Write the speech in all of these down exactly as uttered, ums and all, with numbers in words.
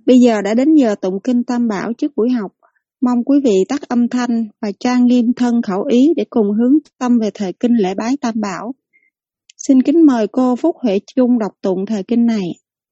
Bây giờ đã đến giờ tụng kinh Tam Bảo trước buổi học. Mong quý vị tắt âm thanh và trang nghiêm thân khẩu ý để cùng hướng tâm về thời kinh lễ bái Tam Bảo. Xin kính mời cô Phúc Huệ Chung đọc tụng thời kinh này.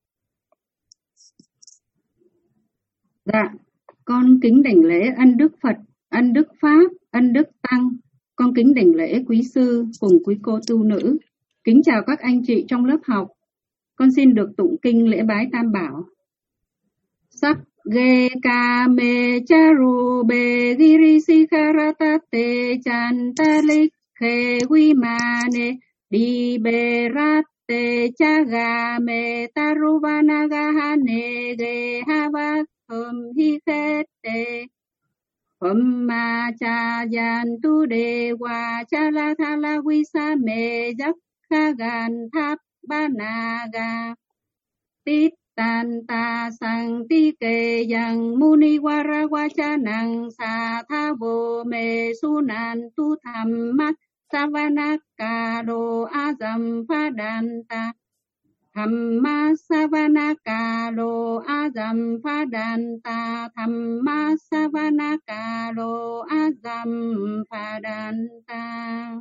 Dạ, con kính đảnh lễ ân đức Phật, ân đức Pháp, ân đức Tăng. Con kính đảnh lễ quý sư cùng quý cô tu nữ. Kính chào các anh chị trong lớp học. Con xin được tụng kinh lễ bái Tam Bảo. Sắc ge ca me charu be girisi karatate chantalik khe vimane di be ratte chaga me taruvanagahane ge havak thum hi khete phẩm ma cha yan tu đề wa cha la tha la vi sa me jak kha gan tháp ba na ga tít tan ta sang ti kê yang muni wara wacha nang sa tha vô me su nan tu tham mắt savanaka do azam phadanta Thamma savanaka lo azam phadanta Thamma savanaka lo azam phadanta.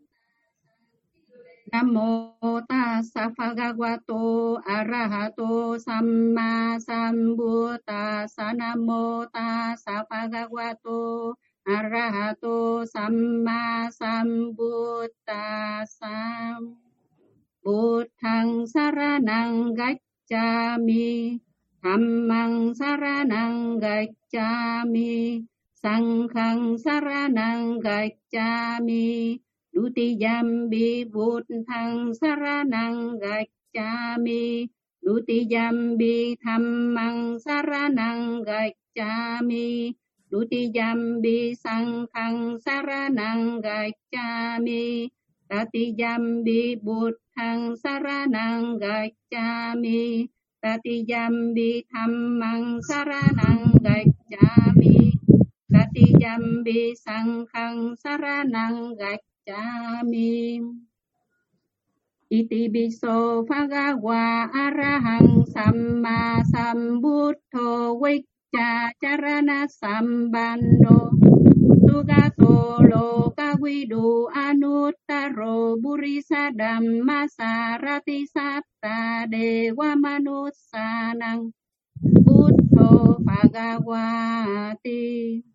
Namo tassa bhagavato arahato samma sambuddhassa. Namo tassa bhagavato arahato samma sambuddhassa. Buddhaṃ saranang gacchāmi, Dhammaṃ saranang gacchāmi, Saṅgham saranang gacchāmi, Dutiyampi Buddhaṃ saranang gacchāmi, Dutiyampi Dhammaṃ saranang gacchāmi, Dutiyampi Saṅgham saranang gacchāmi, Tatiyampi Buddhaṃ saranang gacchāmi, Tatiyampi Dhammaṃ saranang gacchāmi, Tatiyampi Saṅgham saranang gacchāmi. Iti biso bhagava arahaṃ samma sambuddho vicca charana sambandho Sugato loka vidu anuttaro burisa dhamma sarati satta dewa manussanang buddho bhagavati.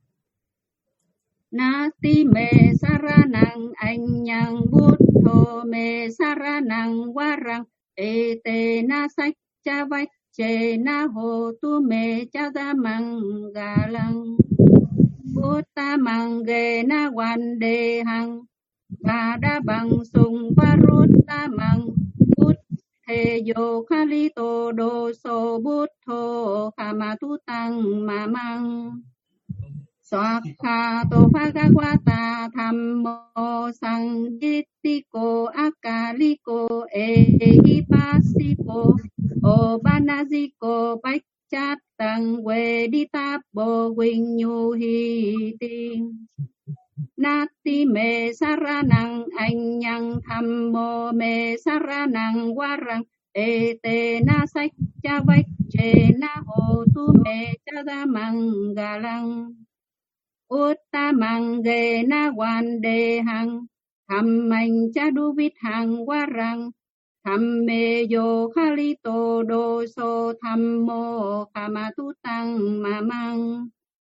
Nati me saranang anyang buddho me saranang warang ete na sacca vacce na hotu me chadamanggalang. Buddha mangge na vande hằng Bada bằng sung parutta mang Buddhe yo khalito do so buddho Kamatu tăng mamang Swakhato bhagavata thammo sanghitiko akaliko ehipasiko obanaziko bachat tăng quê đi táp bồ quỳnh nhu hi tiên. Nati me saranang anyang thammo me saranang warang ete na sacca vacce na hotu me chadamanggalang. Uttamang ge na vande hằng Thammang chaduvithang warang Thamme yo khalito do so thammo kamatu tăng mamang.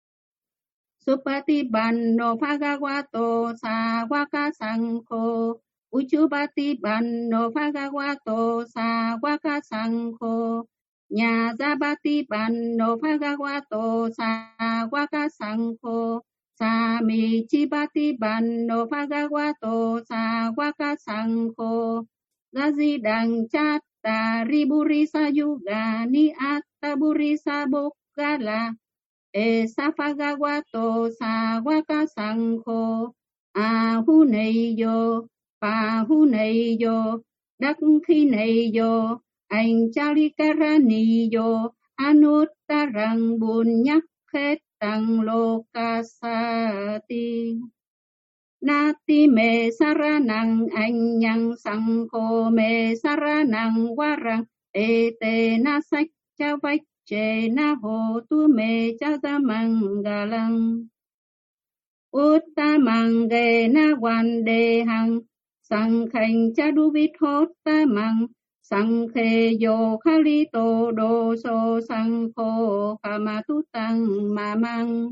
Supatipanno bhagavato sāvaka saṅkho Uchupatipanno bhagavato sāvaka saṅkho Nyāsapatipanno bhagavato sāvaka saṅkho Sāmiccipatipanno bhagavato sāvaka saṅkho Gazidang chatta riburisa yuga ni atta burisa bokkala Esa bhagavato sāvaka saṅkho Ahuneyo Pahuneyo Dakkhineyo Añcalikaraniyo Anuttarang bunyakhetang lokasati. Nati me saranang anyang saṅkho me saranang warang ete na sacca vacce che na ho tu me cha ta mangalang uttamang ge na wan de hằng sang khanh cha du vít hốt ta mang sang khe yo khali to do so sang kho kama tu tăng ma mang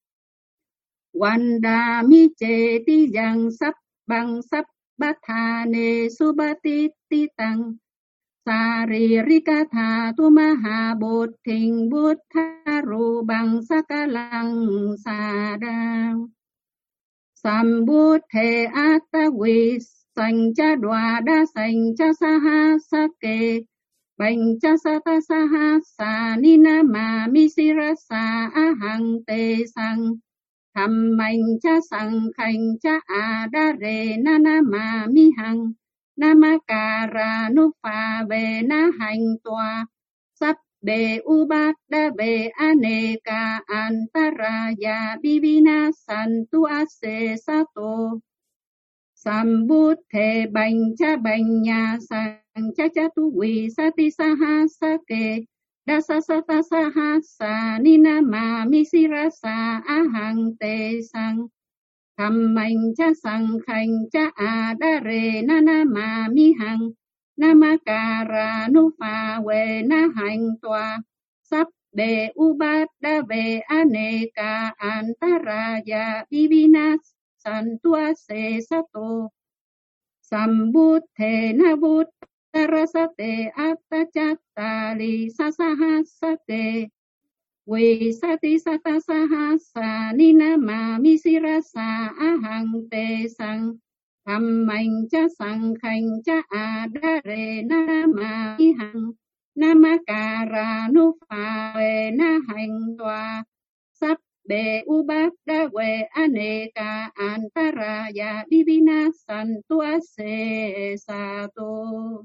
Wanda mi che ti yang sắp bằng sắp bát tha ne su ba ti ti tăng sa ri ri ca tha tu ma ha bột thình bút tha ru bằng sa ca lăng sa đăng sam bút thề a ta vi sanh cha đoa đa sanh cha sa ha sa kê bành cha sa ta sa ha sa ni na ma mi si ra sa a hằng tê sang tham mạnh cha sang khanh cha a đa re na na ma mi hằng na ma ca ra nu pha về na hành tòa sắp bề u bát đa về ane ca antara ya bibina san tu ase sato sam bút thề bành cha bành nhà sang cha cha tu quỳ sa ti sa ha sa kê đa sa sa ta sa ha sa ni na ma mi si ra sa a hằng tê sang tham mạnh cha sang khanh cha a đa re na na ma mi hằng na ma ca ra nu pha về na hành tòa sắp bề u bát đa về ane ca antara ya bibina san tua se sato sam bút thề na bút tarasate atta chatta li sa sa ha sa te Quỳ sa ti sa ta sa ha sa ni na ma mi si ra sa a hằng tê sang tham mạnh cha sang khanh cha a đa re na ma mi hằng na ma ca ra nu pha về na hành tòa sắp bề u bát đa quê ane ca antara ya bibina san tua se sa to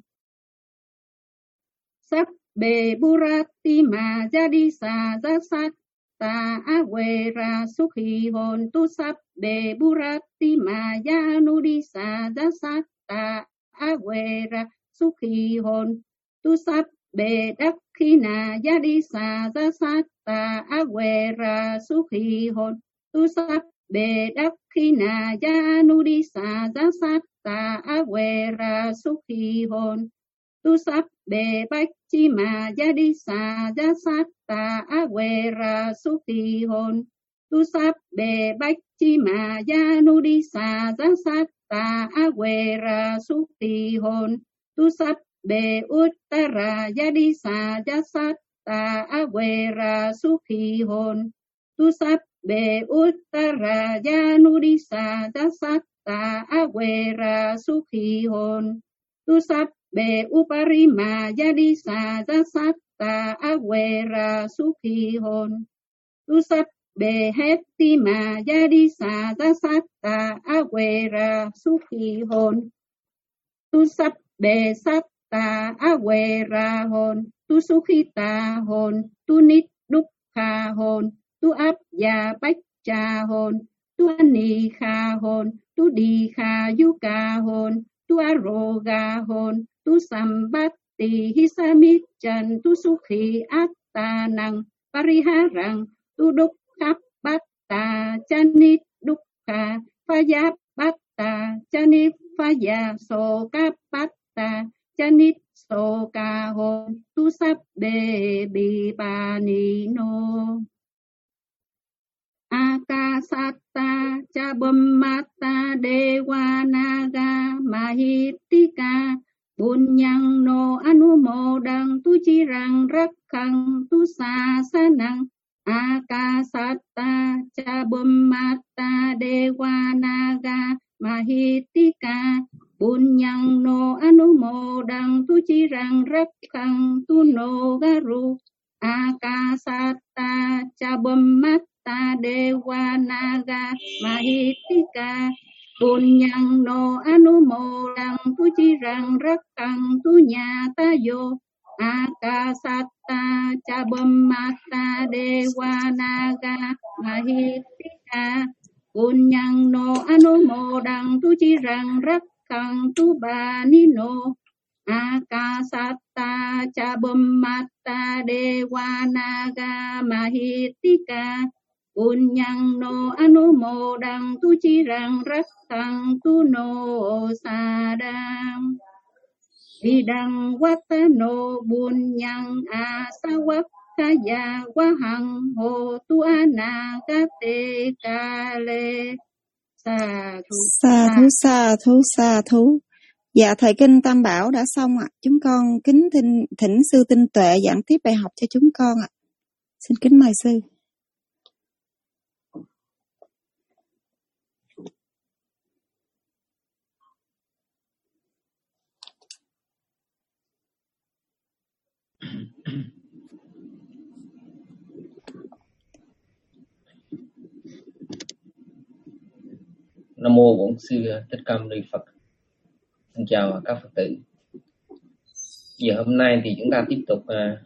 sắp bề burati ma jadi sa za sát ta a quê ra xúc hi hồn tu sắp bề burati ma ya nu đi sa za sát ta a quê ra xúc hi hồn tu sắp bề đắc khi na jadi sa za sát ta a quê ra xúc hi hồn tu sắp bề đắc khi na ya nu đi sa za sát ta a quê ra xúc hi hồn tu sắp bề bách chi mà gia đi sa gia sát ta a quê ra xúc hi hồn tu sắp bề bách chi mà gia nu đi sa gia sát ta a quê ra xúc hi hồn tu sắp bề uttara gia đi sa gia sát ta a quê ra xúc hi hồn tu sắp bề uttara gia nu đi sa gia sát ta a quê ra xúc hi hồn tu sắp bề uparima jadi sa za sát ta a quê ra xúc hi hồn tu sắp bề heti ma jadi sa za sát ta a quê ra xúc hi hồn tu sắp bề sát ta a quê ra hồn tu sukhita hồn tu nít đúc kha hồn tu áp ya bách cha hồn tu ani kha hồn tu đi kha yuka hồn tu aroga hồn tu sambati hisamit chan tu sukhi atta nang pariharang tu dukkha batta chanit dukkha phaya batta chanit phaya soka batta chanit soka hồn tu sabbe bipani no akasata cha bummata dewa naga mahitika Bunyang no anumodang tu chirang rakhang tu sasanang akasata cha bummata dewa naga mahitika Bunyang no anumodang tu chirang rakhang tu no garu akasata cha bummata dewa naga mahitika Bunyang no anumodang tu chirang rakhang tu nyata yo akasata cha bummata dewa naga mahitika Bunyang no anumodang tu chirang rakhang tu bani no akasata ta cha Bummata Dewa Naga Mahitika Punyang no Anumodang tu chirang raktang tu no sadang Idang watano bunyang asawakaya wahang ho tu anagate kale. Sa thu Sa thú sa thú sa thú. Dạ thầy kinh Tam Bảo đã xong ạ. Chúng con kính thỉnh, thỉnh sư Tinh Tuệ giảng tiếp bài học cho chúng con ạ. Xin kính mời sư. Nam mô Bổn Sư Thích Ca Mâu Ni Phật. Xin chào các Phật tử. Giờ hôm nay thì chúng ta tiếp tục uh,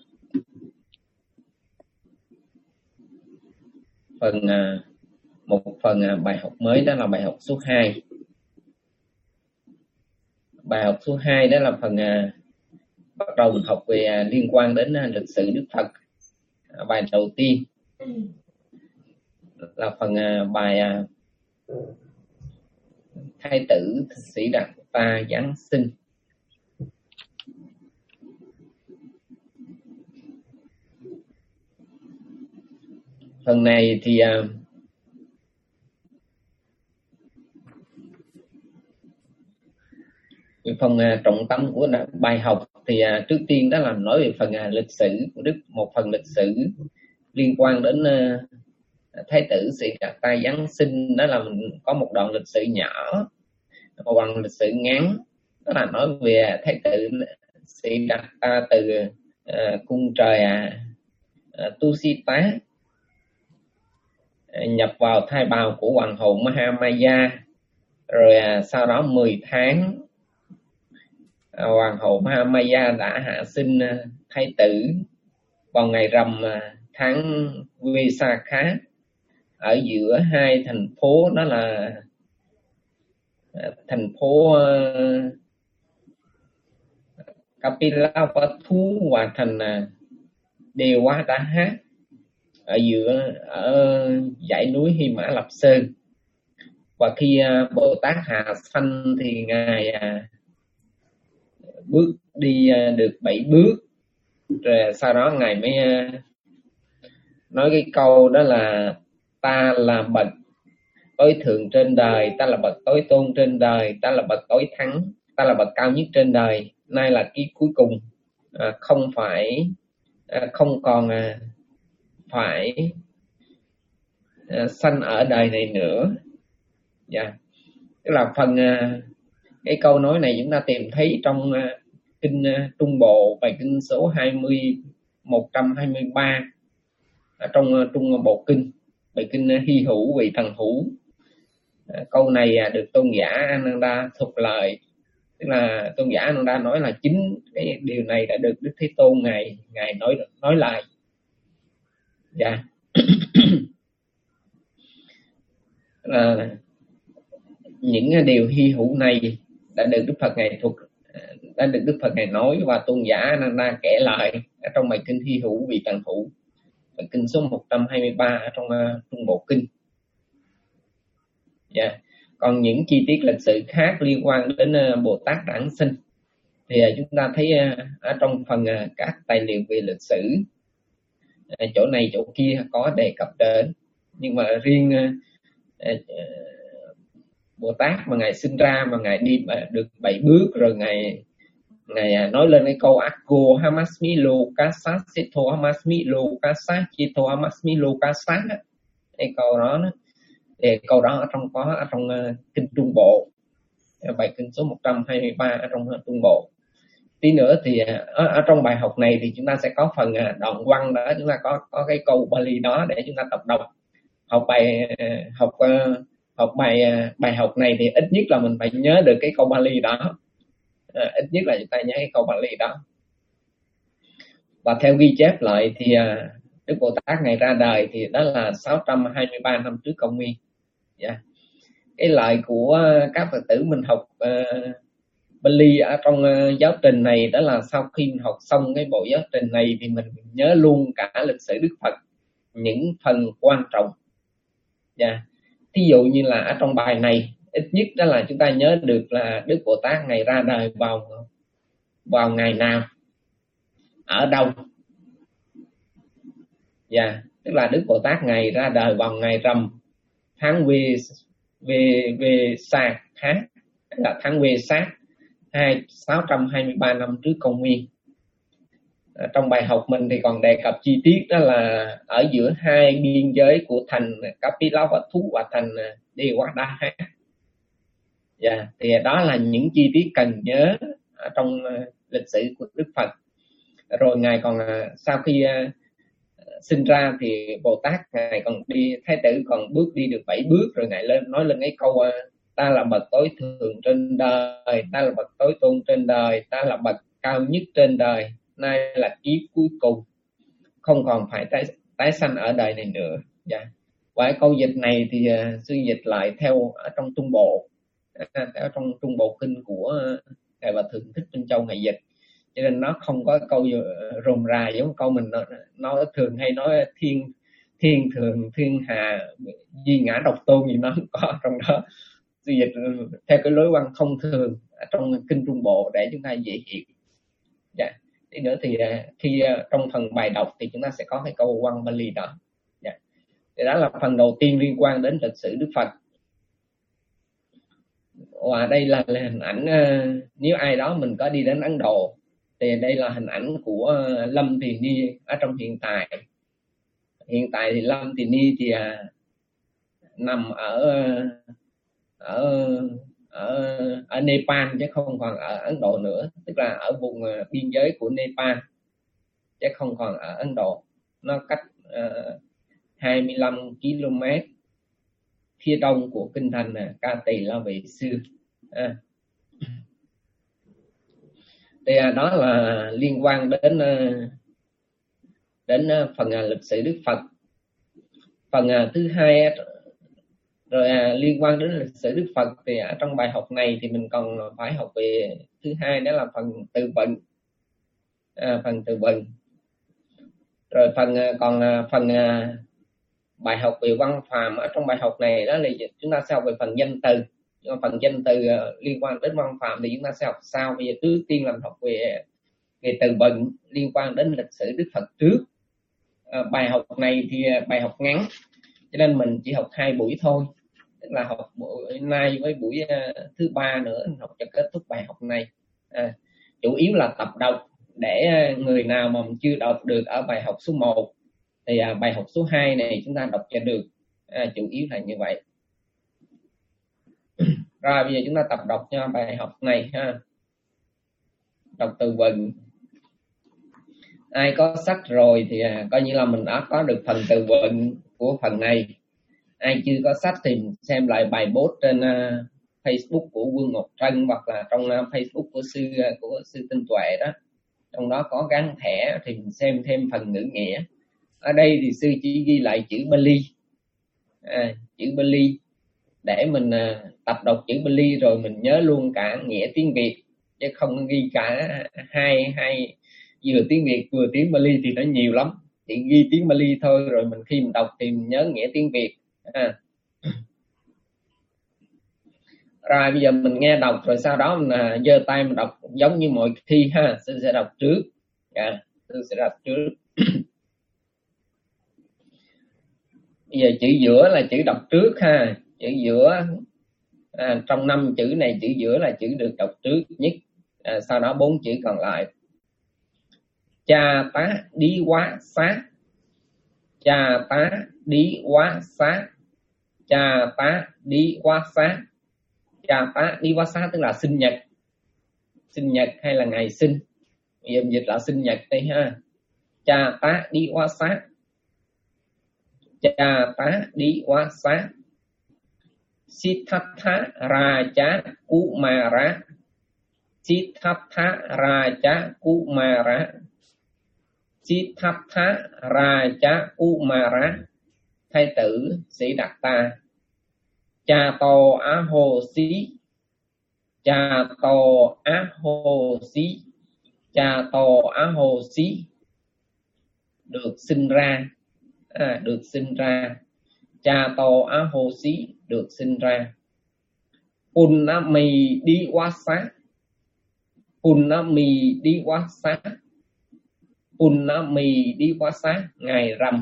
phần uh, một phần uh, bài học mới, đó là bài học số hai. Bài học số hai đó là phần uh, bắt đầu mình học về uh, liên quan đến uh, lịch sử Đức Phật. Uh, bài đầu tiên là phần uh, bài uh, Thái tử Sĩ Đạt Ta Giáng sinh. Phần này thì uh, phần uh, trọng tâm của bài học thì uh, trước tiên đó là nói về phần uh, lịch sử của Đức, một phần lịch sử liên quan đến uh, Thái tử Sĩ Đạt Ta Giáng sinh. Đó là mình có một đoạn lịch sử nhỏ, một đoạn lịch sử ngắn, đó là nói về Thái tử Sĩ Đạt Ta từ uh, cung trời uh, Tusita uh, nhập vào thai bào của hoàng hậu Mahamaya, rồi uh, sau đó mười tháng uh, hoàng hậu Mahamaya đã hạ sinh uh, thái tử vào ngày rằm uh, tháng Visakha ở giữa hai thành phố, đó là thành phố uh, Kapilavatthu và thành uh, Devadaha ở giữa ở dãy núi Hy Mã Lạp Sơn. Và khi uh, Bồ Tát hạ sanh thì ngài uh, bước đi uh, được bảy bước, rồi sau đó ngài mới uh, nói cái câu đó là ta là bậc tối thượng trên đời, ta là bậc tối tôn trên đời, ta là bậc tối thắng, ta là bậc cao nhất trên đời, nay là kiếp cuối cùng, à, không phải à, không còn à, phải à, sanh ở đời này nữa. Dạ, yeah. Tức là phần à, cái câu nói này chúng ta tìm thấy trong à, kinh à, Trung Bộ, bài kinh số hai mươi một trăm hai mươi ba ở trong à, Trung Bộ kinh, bài kinh à, hy hữu vị thần hữu. À, câu này à, được tôn giả Ananda thuật lại, tức là tôn giả Ananda nói là chính cái điều này đã được Đức Thế Tôn ngài ngài nói nói lại. Dạ. Là những điều hy hữu này đã được Đức Phật ngài thuật, đã được Đức Phật ngài nói và tôn giả Ananda kể lại ở trong bài kinh hy hữu vị thần hữu, bài kinh số một trăm hai mươi ba ở trong uh, Trung Bộ kinh. Yeah. Còn những chi tiết lịch sử khác liên quan đến uh, Bồ Tát Đản sinh thì uh, chúng ta thấy uh, ở trong phần uh, các tài liệu về lịch sử, uh, chỗ này chỗ kia có đề cập đến, nhưng mà riêng uh, uh, Bồ Tát mà ngài sinh ra mà ngài đi uh, được bảy bước, rồi ngài ngài uh, nói lên cái câu Akko Hamasmi Lokasa Sito Hamasmi Lokasa Chito Hamasmi Lokasa, cái câu đó, đó. Thì câu đó ở trong có ở trong uh, kinh Trung Bộ, bài kinh số một trăm hai mươi ba ở trong uh, Trung Bộ. Tí nữa thì uh, ở, ở trong bài học này thì chúng ta sẽ có phần uh, đoạn văn đó, chúng ta có có cái câu Bali đó để chúng ta tập đọc. Học bài uh, học uh, học bài uh, bài học này thì ít nhất là mình phải nhớ được cái câu Bali đó, uh, ít nhất là chúng ta nhớ cái câu Bali đó. Và theo ghi chép lại thì uh, Đức Bồ Tát ngài ra đời thì đó là sáu trăm hai mươi ba năm trước công nguyên. Yeah. Cái lời của các Phật tử mình học uh, Bali ở trong uh, giáo trình này, đó là sau khi mình học xong cái bộ giáo trình này thì mình nhớ luôn cả lịch sử Đức Phật, những phần quan trọng. Yeah. Thí dụ như là ở trong bài này, ít nhất đó là chúng ta nhớ được là Đức Bồ Tát này ra đời vào vào ngày nào, ở đâu. Yeah. Tức là Đức Bồ Tát ngày ra đời vào ngày rằm tháng về về về Sạc tháng là tháng về Sát hai sáu trăm hai mươi ba năm trước công nguyên. À, trong bài học mình thì còn đề cập chi tiết, đó là ở giữa hai biên giới của thành Kapilavatthu và thành Devadaha. Dạ, thì đó là những chi tiết cần nhớ ở trong uh, lịch sử của Đức Phật. Rồi ngài còn uh, sau khi uh, sinh ra thì Bồ Tát ngài còn đi, Thái tử còn bước đi được bảy bước, rồi ngài lên nói lên cái câu uh, ta là bậc tối thượng trên đời, ta là bậc tối tôn trên đời, ta là bậc cao nhất trên đời, nay là kiếp cuối cùng, không còn phải tái, tái sanh ở đời này nữa. Dạ. Và câu dịch này thì uh, sư dịch lại theo ở trong Trung Bộ, à, theo trong Trung Bộ kinh của uh, ngài Bà Thượng Thích Minh Châu ngài dịch, cho nên nó không có câu uh, rườm rà giống câu mình nói, nói thường hay nói thiên thiên thường thiên hà duy ngã độc tôn gì nó không có trong đó. Sư dịch theo cái lối văn thông thường ở trong kinh Trung Bộ để chúng ta dễ hiểu. Dạ. Tí nữa thì khi trong phần bài đọc thì chúng ta sẽ có cái câu văn Bali đó. Dạ. Thì đó là phần đầu tiên liên quan đến lịch sử Đức Phật. Và đây là hình ảnh, nếu ai đó mình có đi đến Ấn Độ thì đây là hình ảnh của Lâm Thiền Ni ở trong hiện tại. Hiện tại thì Lâm Thiền Ni thì nằm ở ở ở ở Nepal chứ không còn ở Ấn Độ nữa, tức là ở vùng biên giới của Nepal chứ không còn ở Ấn Độ. Nó cách uh, hai mươi lăm ki lô mét phía đông của kinh thành Ca Tỳ La Vị xưa. À. Thì đó là liên quan đến đến phần lịch sử Đức Phật. Phần thứ hai rồi à, liên quan đến lịch sử Đức Phật thì ở trong bài học này thì mình còn phải học về thứ hai, đó là phần từ vựng, à, phần từ vựng. Rồi phần còn phần à, bài học về văn phàm ở trong bài học này đó là chúng ta sẽ học về phần danh từ. Nhưng mà phần danh từ à, liên quan đến văn phàm thì chúng ta sẽ học sau. Bây giờ trước tiên làm học về về từ vựng liên quan đến lịch sử Đức Phật trước. À, bài học này thì bài học ngắn cho nên mình chỉ học hai buổi thôi, tức là học buổi nay với buổi uh, thứ ba nữa học cho kết thúc bài học này. À, chủ yếu là tập đọc để uh, người nào mà chưa đọc được ở bài học số một thì uh, bài học số hai này chúng ta đọc cho được. À, chủ yếu là như vậy. Rồi bây giờ chúng ta tập đọc cho bài học này ha. Đọc từ vựng. Ai có sách rồi thì uh, coi như là mình đã có được phần từ vựng của phần này. Ai chưa có sách thì xem lại bài post trên uh, Facebook của Vương Ngọc Trân hoặc là trong uh, Facebook của sư uh, của sư Tinh Tuệ đó, trong đó có gắn thẻ thì mình xem thêm phần ngữ nghĩa. Ở đây thì sư chỉ ghi lại chữ Bali, à, chữ Bali để mình uh, tập đọc chữ Bali rồi mình nhớ luôn cả nghĩa tiếng Việt, chứ không ghi cả hai hai vừa tiếng Việt vừa tiếng Bali thì nó nhiều lắm. Chỉ ghi tiếng Bali thôi rồi mình khi mình đọc thì mình nhớ nghĩa tiếng Việt. À. Rồi bây giờ mình nghe đọc rồi sau đó mình uh, giơ tay mình đọc giống như mọi khi ha. Sư sẽ đọc trước. Yeah, sư sẽ đọc trước. Bây giờ chữ giữa là chữ đọc trước ha. Chữ giữa à, trong năm chữ này chữ giữa là chữ được đọc trước nhất. À, sau đó bốn chữ còn lại. Cha tá đi quá xá. Cha tá đi quá xá. Cha tá đi quá xá. Cha tá đi quá xá tức là sinh nhật. Sinh nhật hay là ngày sinh. Bây giờ mình dịch là sinh nhật đây ha. Cha tá đi quá xá. Cha tá đi quá xá. Siddhartha Raja Kumara. Siddhartha Raja Kumara. Siddhartha Raja Kumara. Thái tử Sĩ Đạt Ta. Cha to á hồ xí. Cha tô á hồ xí, cha tô á hồ xí, được sinh ra, à, được sinh ra. Cha tô á hồ xí, được sinh ra. Punami đi quá xá, Punami đi quá xá, Punami đi quá xá, ngày rằm.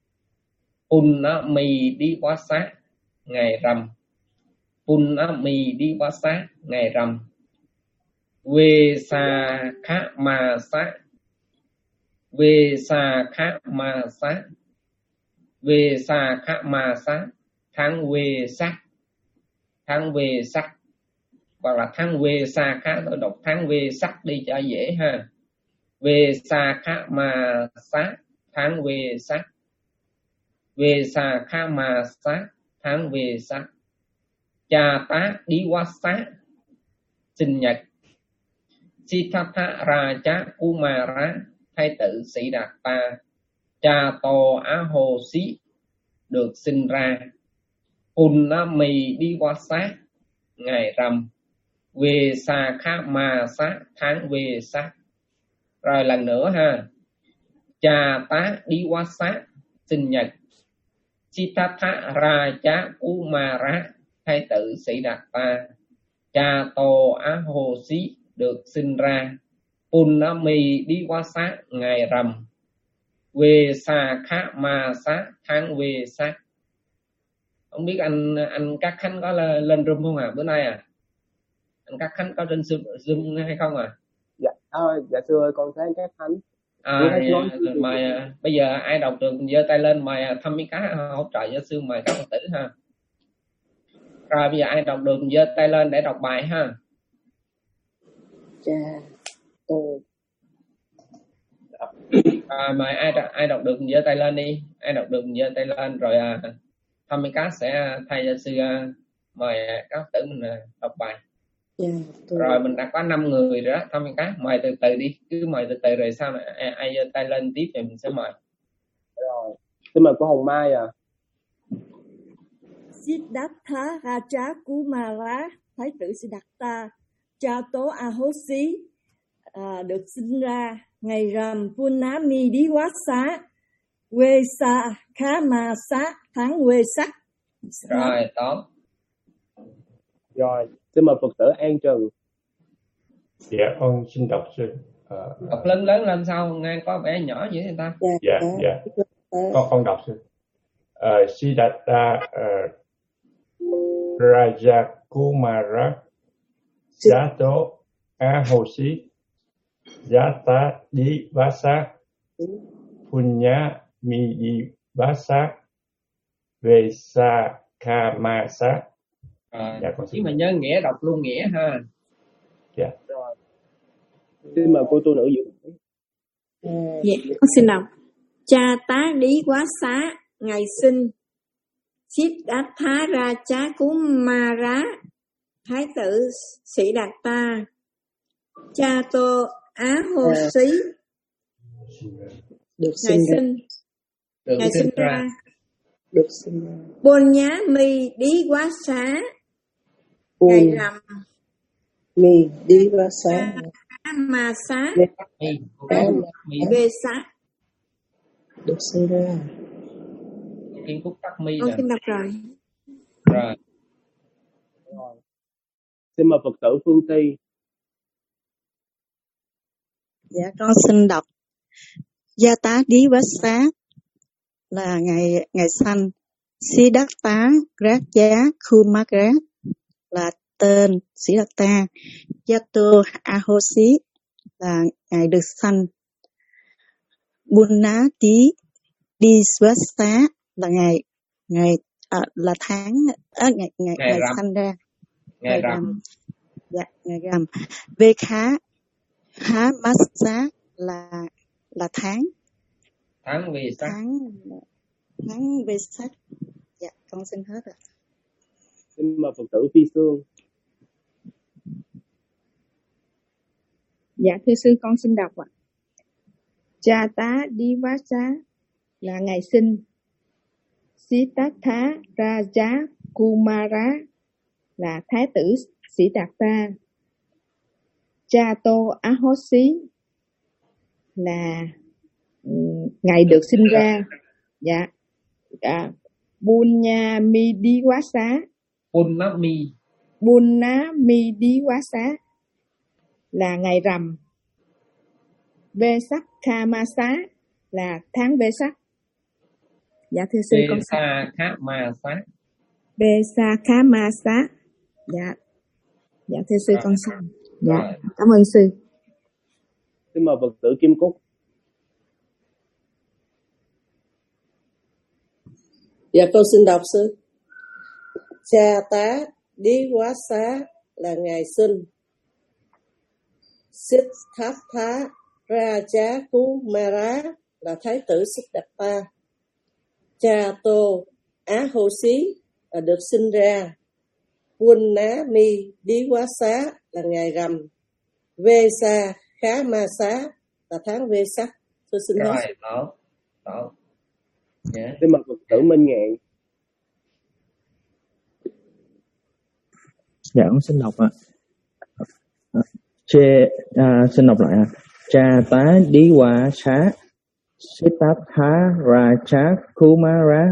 Punami đi quá xá, ngày rằm. Punami đi quá xá, ngày rằm. Về sa khá ma xá, về sa khá ma xá, về sa khá ma xá, tháng về sắc, tháng về sắc, hoặc là tháng về sa khá, tôi đọc tháng về sắc đi cho dễ ha. Về sa khá ma xá, tháng về sắc. Về sa khá ma xá, tháng về sắc. Cha tá đi quá xá, sinh nhật. Siddhartha Raja Kumara, thái tử Sĩ Đạt Ta. Cha tô á hồ xí, được sinh ra. Punami đi quá xá, ngày rằm. Về sa khá ma xá, tháng về sắc. Rồi lần nữa ha. Cha tá đi quá xá, sinh nhật. Siddhartha Raja Kumara, thái tử Sĩ Đạt Ta. Cha tô á hồ xí, được sinh ra. Punami đi quá xá, ngày rằm. Về sa khá ma xá, tháng về sắc. Không biết anh anh Cát Khánh có lên room không à bữa nay à? Anh Cát Khánh có trên Zoom hay không à? Dạ, à, dạ thưa ơi, con thấy anh Cát Khánh. À, dạ, mời bây giờ ai đọc được giơ tay lên, mời Thăm Mỹ Cá hỗ trợ giáo sư, mời các Phật tử ha. Rồi bây giờ ai đọc được giơ tay lên để đọc bài ha. Cha tô. À, mời ai ai đọc được giơ tay lên đi, ai đọc được giơ tay lên rồi à, Thăm Mỹ Cá sẽ thay giáo sư uh, mời các Phật tử mình uh, đọc bài. Yeah, rồi mình đã có năm người rồi đó. Thăm Mỹ Cá mời từ từ đi, cứ mời từ từ rồi sau này ai, ai giơ tay lên tiếp thì mình sẽ mời. Rồi, xin mời cô Hồng Mai à. Siddhartha Raja Kumara, thái tử Siddhartha, cha tố Ahosi, à, được sinh ra ngày rằm Punami đi quá xá, quê sa khá ma xá, tháng quê sắc. Rồi tốt. Rồi, xin mời Phật tử An Trần. Dạ, con xin đọc sư. À, đọc lớn lớn lên sau, nghe có vẻ nhỏ vậy người ta. Dạ, dạ. Con con đọc sư. Uh, Siddhartha uh, Raja Kumara, Jato Ahosi, Jata Di Vasa, Punya Mi Di Vasa, Vesa Kamasa. À, dạ, con xin mà nhớ nghĩa, đọc luôn nghĩa ha. Dạ. Rồi. Xin mời cô tu nữ Dũng. Dạ, con xin đọc. Cha tá đi quá xá, ngày sinh. Siddhartha Raja Kumara, thái tử Sĩ Đạt Ta. Cha tô Á Hồ Xí, được ngày sinh sinh. Được Ngày sinh sinh ra. ra. được sinh ra. Bôn nhá mi đi quá xá, Bôn ngày rằm. mi đi quá xá, Ma xá, Mi, về xá. được sinh ra. Kim Cúc Tắc Mi Con nè. xin đọc rồi. Rồi. Rồi. Xin mời Phật tử Phương Ti. Dạ con xin đọc. Gia tá Đí Vát Xá là ngày ngày sanh. Siddhartha Raja Kumara là tên Siddhartha. Jato Ahosi là ngày được sanh. Bunati Disvasa là ngày ngày à, là tháng à, ngày ngày Ngày ngày rằm. sanh ra. Ngày rằm. Dạ, ngày rằm. Vekha Há Masa là là tháng. Tháng về sắc. Tháng tháng về sắc. Dạ, con xin hết rồi. Xin mời Phật tử Phi Sương. Dạ thưa sư, con xin đọc ạ. Cha tá đi vá xá là ngày sinh. Siddhartha Raja Kumara là thái tử Siddhartha. Chato Ahosi là ngày được sinh ra. Dạ. À, Punyamidiwasa. Punnami. Punnamidiwasa là ngày rằm. Vesakhamasa là tháng Vesak. Dạ thưa sư con. Vesakhamasa. Vesakhamasa. Dạ. Dạ thưa sư Rồi. con xong. Dạ. Rồi. Cảm ơn sư. Xin mời Phật tử Kim Cúc. Dạ con xin đọc sư. Cha tá Đí Quá Xá là ngày sinh. Siddhartha Raja Kumara là thái tử Siddhartha. Cha Tô Á Hô Xí là được sinh ra. Punnami Đí Quá Xá là ngày rằm. Vesa Khá Ma Xá là tháng Vesak. Tôi xin Rồi, hết. tốt. Tốt. Yeah. Xin mời Phật tử Minh Ngạn. Dạ con xin đọc ạ. Chê, à, xin đọc lại ạ. Cha tá Đí Quá Xá Siddhartha Raja Kumara.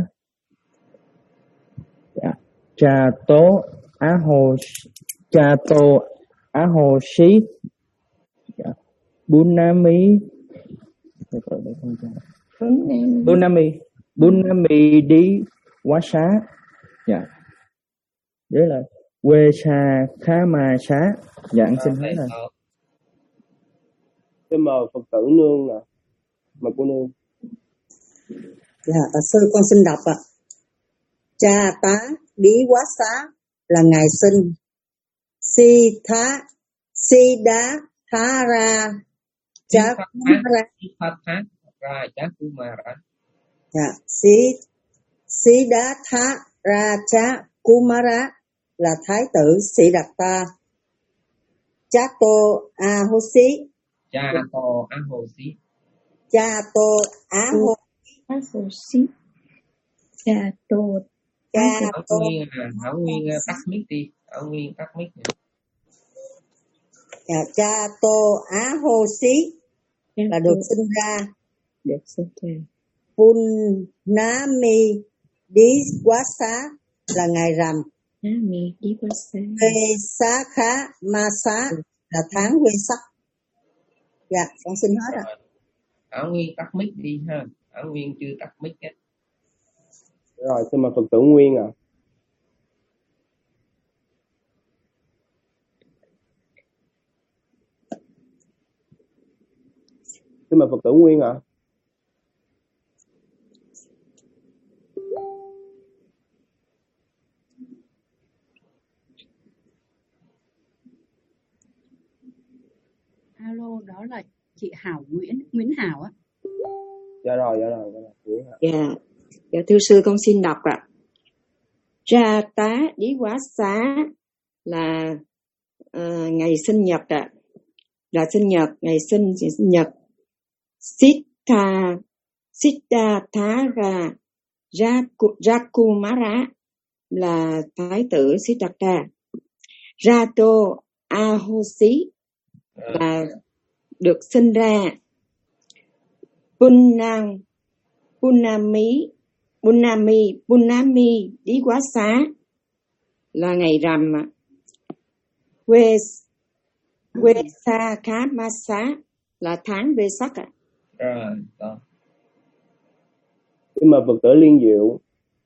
Dạ. Cha Tô Á Hồ Cha Tô Á Hồ Xí. Dạ. Bunami Bunami Bunami Đí Quá Xá. Dạ. Đấy là quê xa khá ma xá. Dạ anh xin hết rồi. Xin mời Phật tử Nương ạ. Mời cô Nương. Dạ, sư con xin đọc ạ. Cha tá Đí Quá Xá là ngày sinh. Si Thá Si Đá Thá Ra Chá Kumara. Siddhartha Raja Kumara. Dạ, Si Si Đá Thá Ra Chá Kumara là thái tử Siddhartha. Chato Ahosi. Chato Ahosi. Chato Ahosi. Chato. Áo Nguyên à, Áo Nguyên tắt mic đi, Áo Nguyên tắt mic. Dạ, Chato Ahosi là được sinh ra. Được sinh ra. Punnami Diwasa là ngày rằm. Vesakha Masa là tháng Vesak. Dạ, con xin hết ạ. Áo Nguyên tắt mic đi ha. Áo Nguyên chưa tắt mic á. Rồi, xin mời Phật tử Nguyên ạ. Xin mời Phật tử Nguyên ạ. Alo, đó là chị Hảo Nguyễn, Nguyễn Hảo á. Dạ rồi, dạ rồi, dạ rồi. Dạ, dạ thưa sư con xin đọc ạ. Ra tá Đí Quá Xá là uh, ngày sinh nhật ạ. Là sinh nhật, ngày sinh sinh nhật. Siddha Siddhartha Ra Rajakumara là thái tử Siddhartha. Rato Ahosi là được sinh ra. Punnam Punnami Punnami Punnami Đí Quá Xá là ngày rằm. Ves Vesakhamasa là tháng Vesak ạ. Rồi, đó. Xin mời Phật tử Liên Diệu.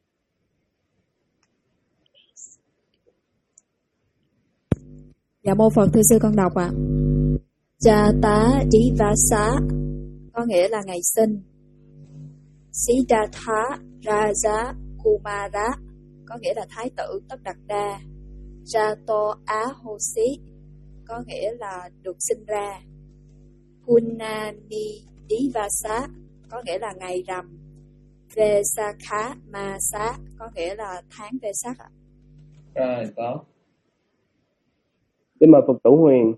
Dạ mô Phật, thưa sư con đọc ạ. À. Cha tá Đí Vá Xá có nghĩa là ngày sinh. Siddhartha Raja Kumara có nghĩa là thái tử Tất Đạt Đa. Jato Ahosi có nghĩa là được sinh ra. Punnami Diwasa có nghĩa là ngày rằm. Vesakha Masa có nghĩa là tháng Vesak ạ. Rồi, có. Xin mời Phật tử Huyền.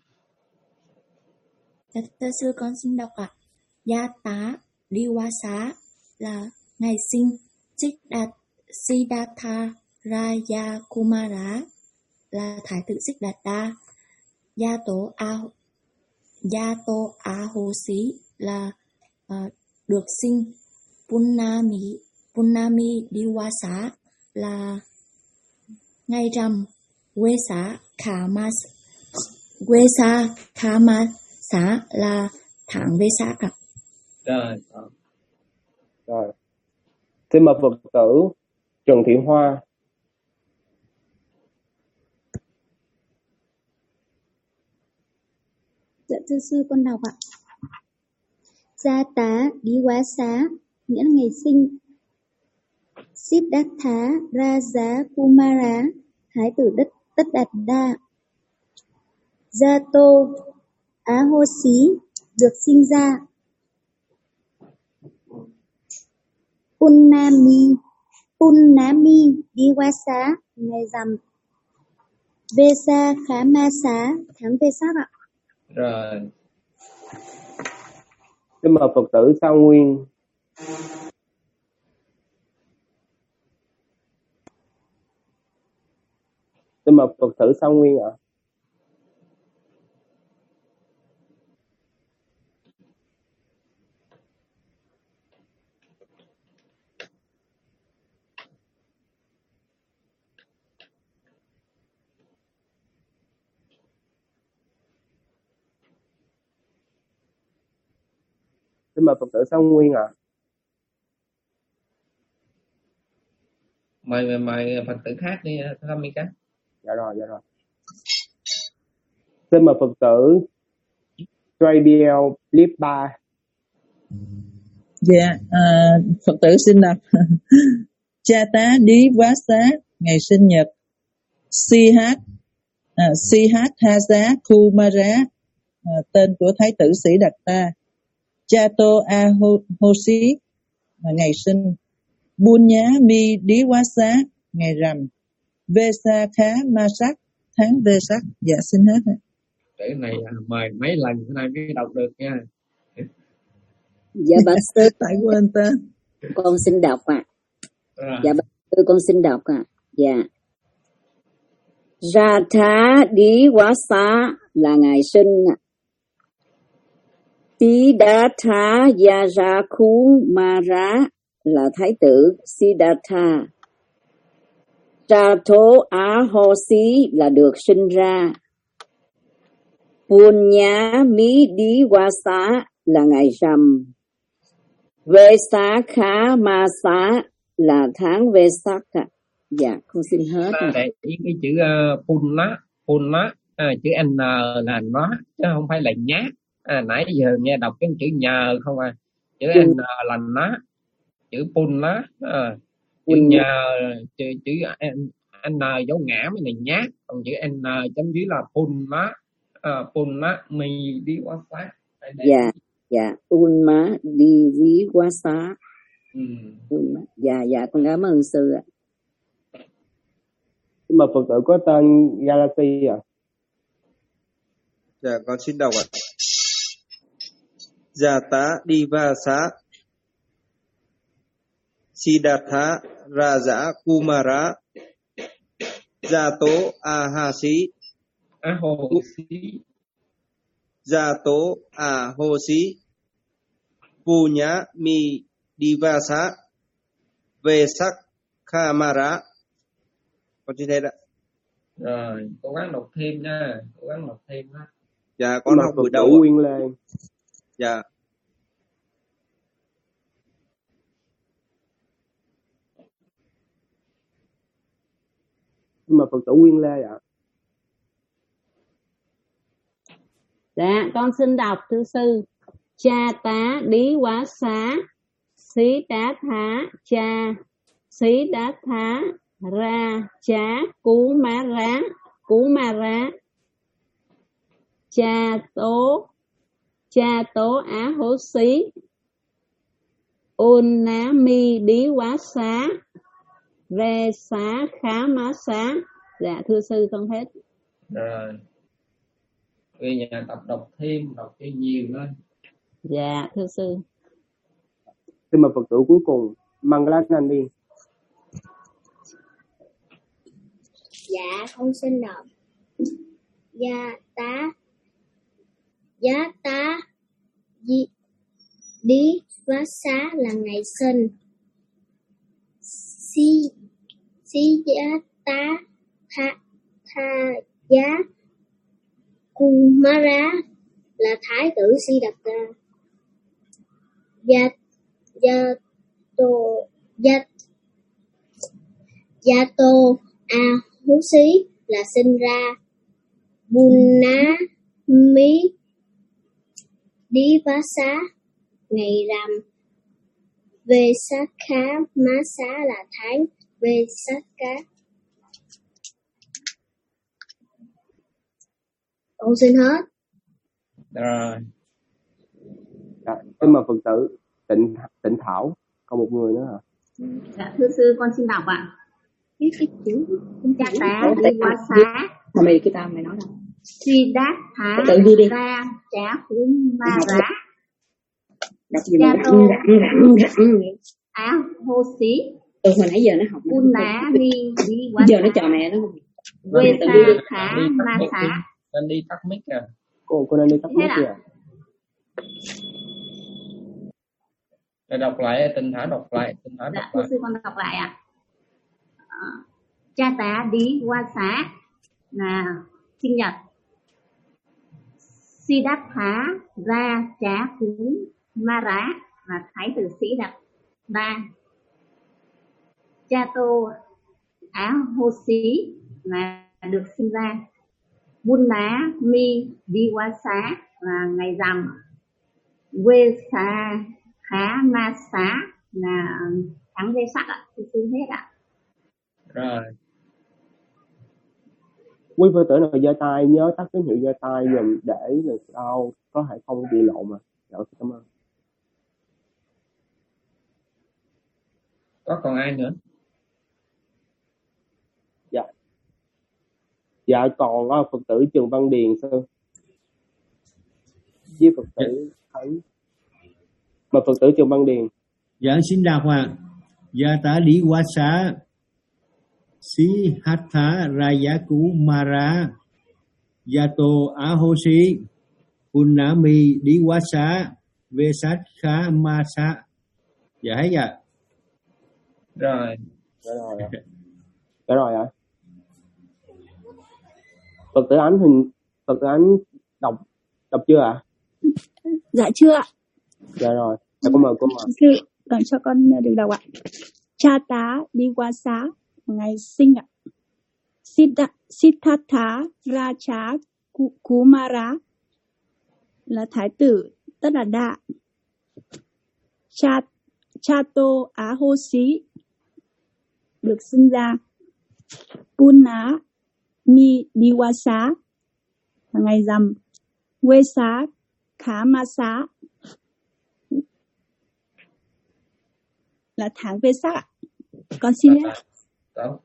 Thưa sư con xin đọc ạ. Gia tá Diwasa là ngày sinh. Siddhartha Raja Kumara là Thái tử Siddhartha. Gia Tố A Gia Tô A Hồ Sĩ là uh, được sinh. Punnami Punnami Diwasa là ngày rằm. Quê xá Khamas Quê xá Khamasa là tháng về sát ạ. Rồi. Rồi. Xin mời Phật tử Trần Thị Hoa. Dạ thưa sư, con đọc ạ. Gia tá đi quá xá nghĩa là ngày sinh. Siddhartha Raja Kumara thái tử đất Tất Đạt Đa. Gia Tô Á Hô Xí được sinh ra. Punnami Punnami Diwasa ngày rằm. Vesa Khamasa tháng Vesak ạ. Rồi. Xin mời Phật tử Sao Nguyên. Xin mời Phật tử Sao Nguyên ạ. Xin mời Phật tử Sao Nguyên ạ. Mời, mời, mời Phật tử khác đi, Thamika. Dạ rồi, dạ rồi. Xin mời Phật tử Trabiel Lipa. Dạ, à, Phật tử xin đọc. Cha tá Đí Quá Xá ngày sinh nhật. Sihat à, Sihat Haza Kumara à, tên của Thái tử Sĩ Đạt Ta. Chato Ahosi ngày sinh. Bunya Mi Đí Quá Xá ngày rằm. Vesa Khá Ma Sắc tháng Vesak. Dạ xin hết. Cái này mời mấy lần cái này mới đọc được nha. Dạ bạch sư, tại quên tên. Con xin đọc ạ. À. À. Dạ bạch sư, con xin đọc ạ. À. Dạ. Ratha Đí Quá Xá là ngày sinh. Siddhartha Yajakumara là thái tử Siddhartha. Chato Ahosi là được sinh ra. Punya Midiwasa là ngày rằm. Vesakha Masa là tháng Vesak. Dạ, con xin hết. Để ý cái chữ uh, Punna, Punna, à, chữ N là nó, chứ không phải là nhá. À, nãy giờ nghe đọc cái chữ nhờ không à. Chữ N là nó, chữ Punna, à, chữ nhờ, chữ, chữ N dấu ngã mới là nhá. Còn chữ N chấm dưới là Punna, à, Punna mi đi quá xá. Dạ, dạ, Punna đi ví quá xá. Ừ. Dạ, dạ, con cảm ơn sư ạ. Nhưng mà Phật tử có tên Galaxy à? Dạ, con xin đọc ạ. Jata Divasa Siddhartha Raja Kumara Jato Ahasi Ahosi Jato Ahosi Punya Mi Divasa Vesak Khamara. Con xin thế đó. Rồi, cố gắng đọc thêm nha, cố gắng đọc thêm đó. Dạ, con học buổi đầu. Nguyên Lê. Dạ. Nhưng mà Phật tử Nguyên Lê ạ. Dạ, con xin đọc thưa sư. Cha tá Đí Quá Xá Siddhartha cha Siddhartha ra chá cú má rá cú ma rá cha tố cha tố á hố xí ôn ná mi đí quá xá về xá khá má xá. Dạ thưa sư con hết. Rồi về nhà tập đọc thêm, đọc cho nhiều lên. Dạ thưa sư. Xin mời Phật tử cuối cùng Mangala Nandi. Dạ con xin đọc. Gia tá Giá tá di, Đi Vá Xá là ngày sinh. Si Si Giá tá Tha Tha Giá Kumara là thái tử Siddhartha. Gia Gia Tô Gia Gia Tô A Hú Xí là sinh ra. Bunna Mí Đi Vá Xá ngày rằm. Về sát khá má xá là tháng. Về sát cá. Con xin hết. Rồi. Dạ, em mời Phật tử Tịnh Tịnh Thảo, còn một người nữa hả? Dạ thưa sư con xin đọc ạ. Cha tá đi qua xá. Mà mày cái tao mày nói đâu? Suy đát thá tự đi đi. ra chá phúng ma rá. Đọc gì Cha mà tô rặn rặn rặn rặn. á hô xí. Ừ hồi nãy giờ nó học. Un ná mi đi qua. Giờ nó chờ mẹ nó không? Quê ta khá ma xá. Nên đi tắt mic à. Cô cô nên đi tắt mic kìa. Rồi đọc lại, Tịnh Thảo đọc lại, Tịnh Thảo đọc Dạ, lại. sư con đọc lại ạ. À, cha tá đi qua xá là sinh nhật. Siddhartha ra chá cú ma rá là thái tử sĩ đặc đa. Cha tô á hô xí là được sinh ra. Bun ná mi đi qua xá là ngày rằm. Quê xá khá ma xá là tháng Vê Sắc ạ. Sư sư hết ạ. Rồi. Quý Phật tử nào giơ tay nhớ tắt tín hiệu giơ tay dùm để lần sau có thể không bị lộn mà. Dạ, cảm ơn. Có còn ai nữa? Dạ. Dạ còn uh, Phật tử Trần Văn Điền sư. Với Phật tử Khánh. Mà Phật tử Trần Văn Điền. Dạ xin đọc ạ. Gia tá lý quá xá Si Hatha Rayaku Mara Yato Ahosi Punami Diwasa Vesakha Masa. Dạ hết dạ. Rồi. Dạ rồi ạ. Dạ rồi ạ. Phật tử Ánh hình Phật tử Ánh đọc đọc chưa ạ? Dạ chưa ạ. Dạ rồi. Dạ con mời cô ạ. Sư còn cho con được đọc ạ. Cha tá đi qua xá ngày sinh ạ. Siddhartha Raja Kumara là thái tử Tất Đà Đa. Cha Chato Á Hô Xí được sinh ra. Punna Mi Diwasa là ngày rằm. Quê xá Khá Ma Xá là tháng Vê Sắc ạ. Con xin nhé. Đó.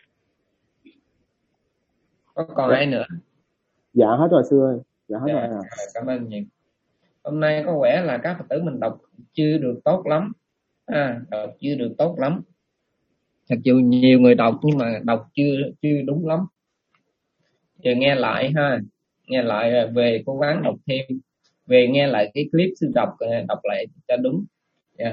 Có còn ai nữa? Dạ hết rồi sư ơi. Dạ hết Dạ, rồi à. cảm ơn nhiều. Hôm nay có vẻ là các Phật tử mình đọc chưa được tốt lắm. À, đọc chưa được tốt lắm. Thật sự nhiều người đọc nhưng mà đọc chưa chưa đúng lắm. Giờ nghe lại ha. Nghe lại về cố gắng đọc thêm. Về nghe lại cái clip sư đọc đọc lại cho đúng. Yeah.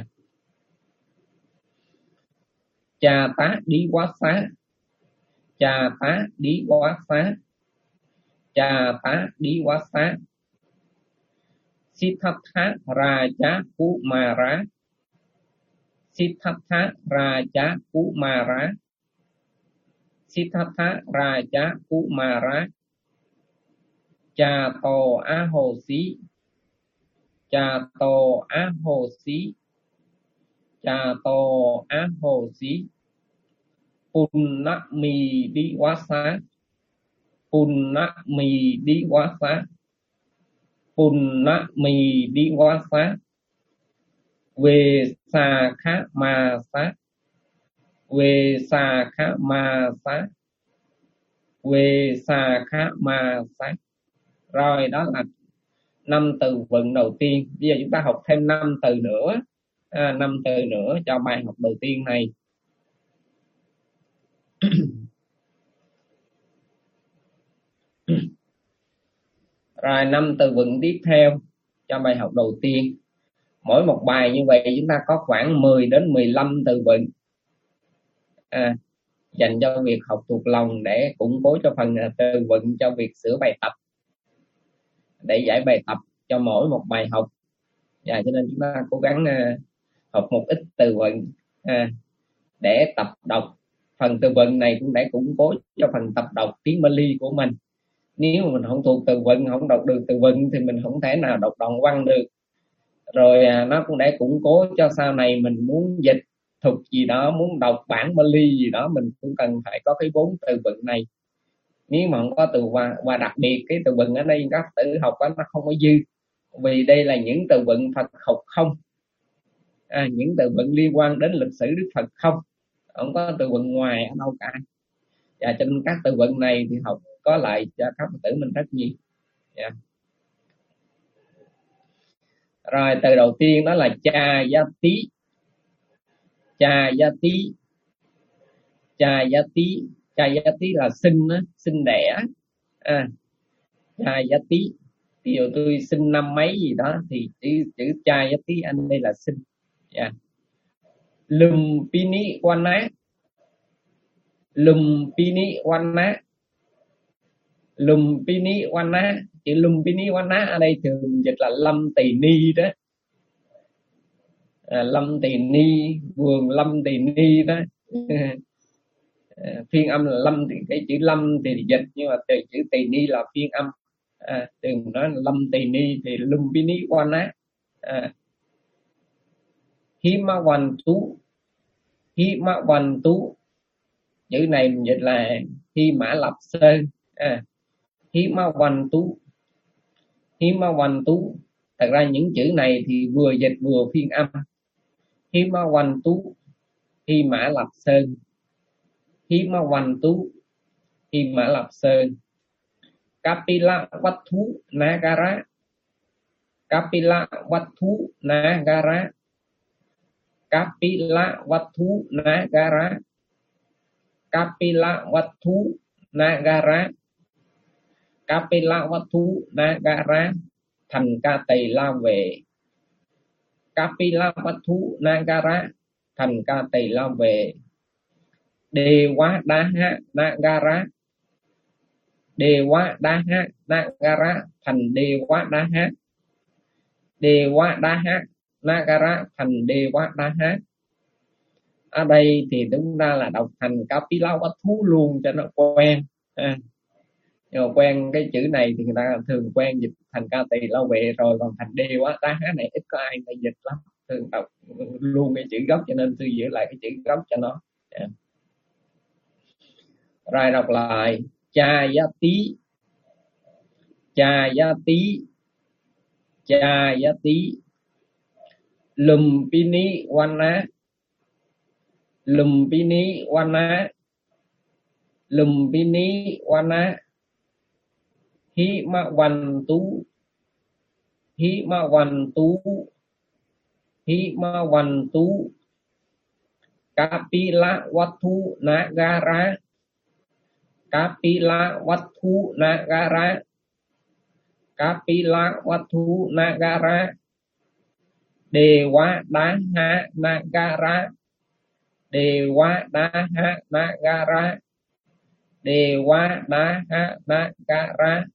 Cha tá đi quá xá. Cha tá đi quá xá. Cha tá đi quá xá. Siddhartha Raja Kumara. Siddhartha Raja Kumara. Siddhartha Raja Kumara. Cha tô á hồ xí. Cha tô á hồ xí. Cha tô á hồ xí. Punna mi đi quá xá. Punna mi đi quá xá. Punna mi đi quá xá. Về xà khá ma xá. Về xà khá ma xá. Về xà khá ma xá. Rồi đó là năm từ vựng đầu tiên. Bây giờ chúng ta học thêm năm từ nữa. À, năm từ nữa cho bài học đầu tiên này. Rồi năm từ vựng tiếp theo cho bài học đầu tiên. Mỗi một bài như vậy chúng ta có khoảng mười đến mười lăm từ vựng à, dành cho việc học thuộc lòng để củng cố cho phần từ vựng cho việc sửa bài tập, để giải bài tập cho mỗi một bài học. Và cho nên chúng ta cố gắng uh, học một ít từ vựng uh, để tập đọc. Phần từ vựng này cũng để củng cố cho phần tập đọc tiếng Bali của mình. Nếu mà mình không thuộc từ vựng, không đọc được từ vựng thì mình không thể nào đọc đoạn văn được. Rồi uh, nó cũng để củng cố cho sau này mình muốn dịch thuật gì đó, muốn đọc bản Bali gì đó, mình cũng cần phải có cái vốn từ vựng này. Nếu mà không có từ và, và đặc biệt cái từ vựng ở đây các tử học đó, nó không có dư, vì đây là những từ vựng Phật học không, à, những từ vựng liên quan đến lịch sử Đức Phật không, không có từ vựng ngoài ở đâu cả. Và cho nên các từ vựng này thì học có lại cho các Phật tử mình rất nhiều. Yeah. Rồi từ đầu tiên đó là cha gia tí. Cha gia tí, cha gia tí, cha gia tí là sinh á, sinh đẻ. À, cha gia tí, ví dụ tôi sinh năm mấy gì đó thì chữ chữ cha gia tí anh đây là sinh. Yeah. Lumpini Wana, Lumpini Wana, Lumpini Wana, chữ Lumpini Wana ở đây thường dịch là lâm tỳ ni đó. À, lâm tỳ ni, vườn lâm tỳ ni đó. À, phiên âm là lâm, cái chữ lâm thì dịch, nhưng mà từ chữ tỳ ni là phiên âm. À, đừng nói lâm tỳ ni thì Lumpini Wana. À. Himawantu, Himawantu, chữ này mình dịch là Hy Mã Lập Sơn. À, Himawantu, Himawantu. Thật ra những chữ này thì vừa dịch vừa phiên âm. Himawantu, Hy Mã Lập Sơn. Himawantu, Hy Mã Lập Sơn. Kapila Wattu Nagara, Kapila Wattu Nagara, Kapila Wattu Nagara, Kapila Wattu Nagara, Kapila Wattu Nagara, thành Ca Tỳ La Vệ. Kapila Wattu Nagara, thành Ca Tỳ La Vệ. Dewa Daha Nagara, Dewa Daha Nagara, thành Dewa Daha. Dewa Daha Nagara, thành Dewa Daha. Ở đây thì chúng ta là đọc thành Kapila Wattu luôn cho nó quen. À, nhưng mà quen cái chữ này thì người ta thường quen dịch thành Ca Tỳ La Vệ rồi, còn thành Dewa Daha này ít có ai phải dịch lắm, thường đọc luôn cái chữ gốc, cho nên tôi giữ lại cái chữ gốc cho nó. Yeah. Rồi đọc lại cha gia tí, cha gia tí, cha gia tí. Lumpini Wana, Lumpini Wana, Lumpini Wana. Himawantu, Himawantu, Himawantu. Kapila Wattu Nagara, Kapila Wattu Nagara, Kapila Wattu Nagara. Dewa Daha Nagara, Dewa Daha Nagara, Dewa Daha Nagara.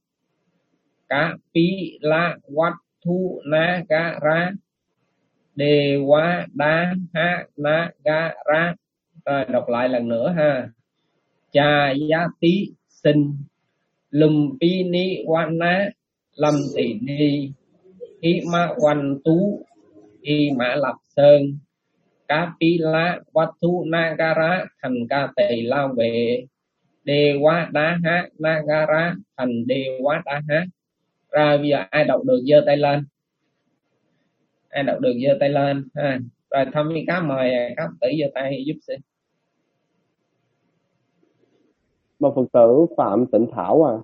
Kapila Wattu Nagara, Dewa Daha Nagara. Rồi đọc lại lần nữa ha. Cha gia tí sinh, Lumpini Wana, lâm tỳ ni. Himawantu, Hy Mã Lập Sơn. Kapila Wattu Nagara, thành Ca Tỳ La Vệ. Dewa Daha Nagara, thành Dewa Daha. Rồi bây giờ ai đọc được giơ tay lên, ai đọc được giơ tay lên ha. Rồi Thăm Mỹ Cá mời các tử giơ tay giúp xin. Một Phật tử Phạm Tịnh Thảo à.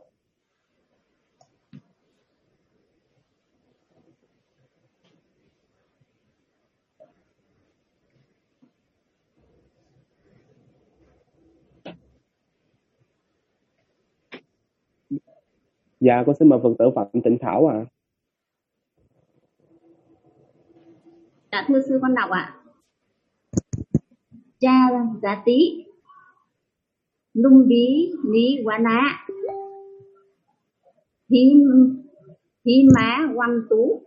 Dạ con xin mời Phật tử Phạm Tịnh Thảo ạ. À. Dạ thưa sư con đọc ạ. Cha giá tí nung bí lý quá ná hí hí má quan tú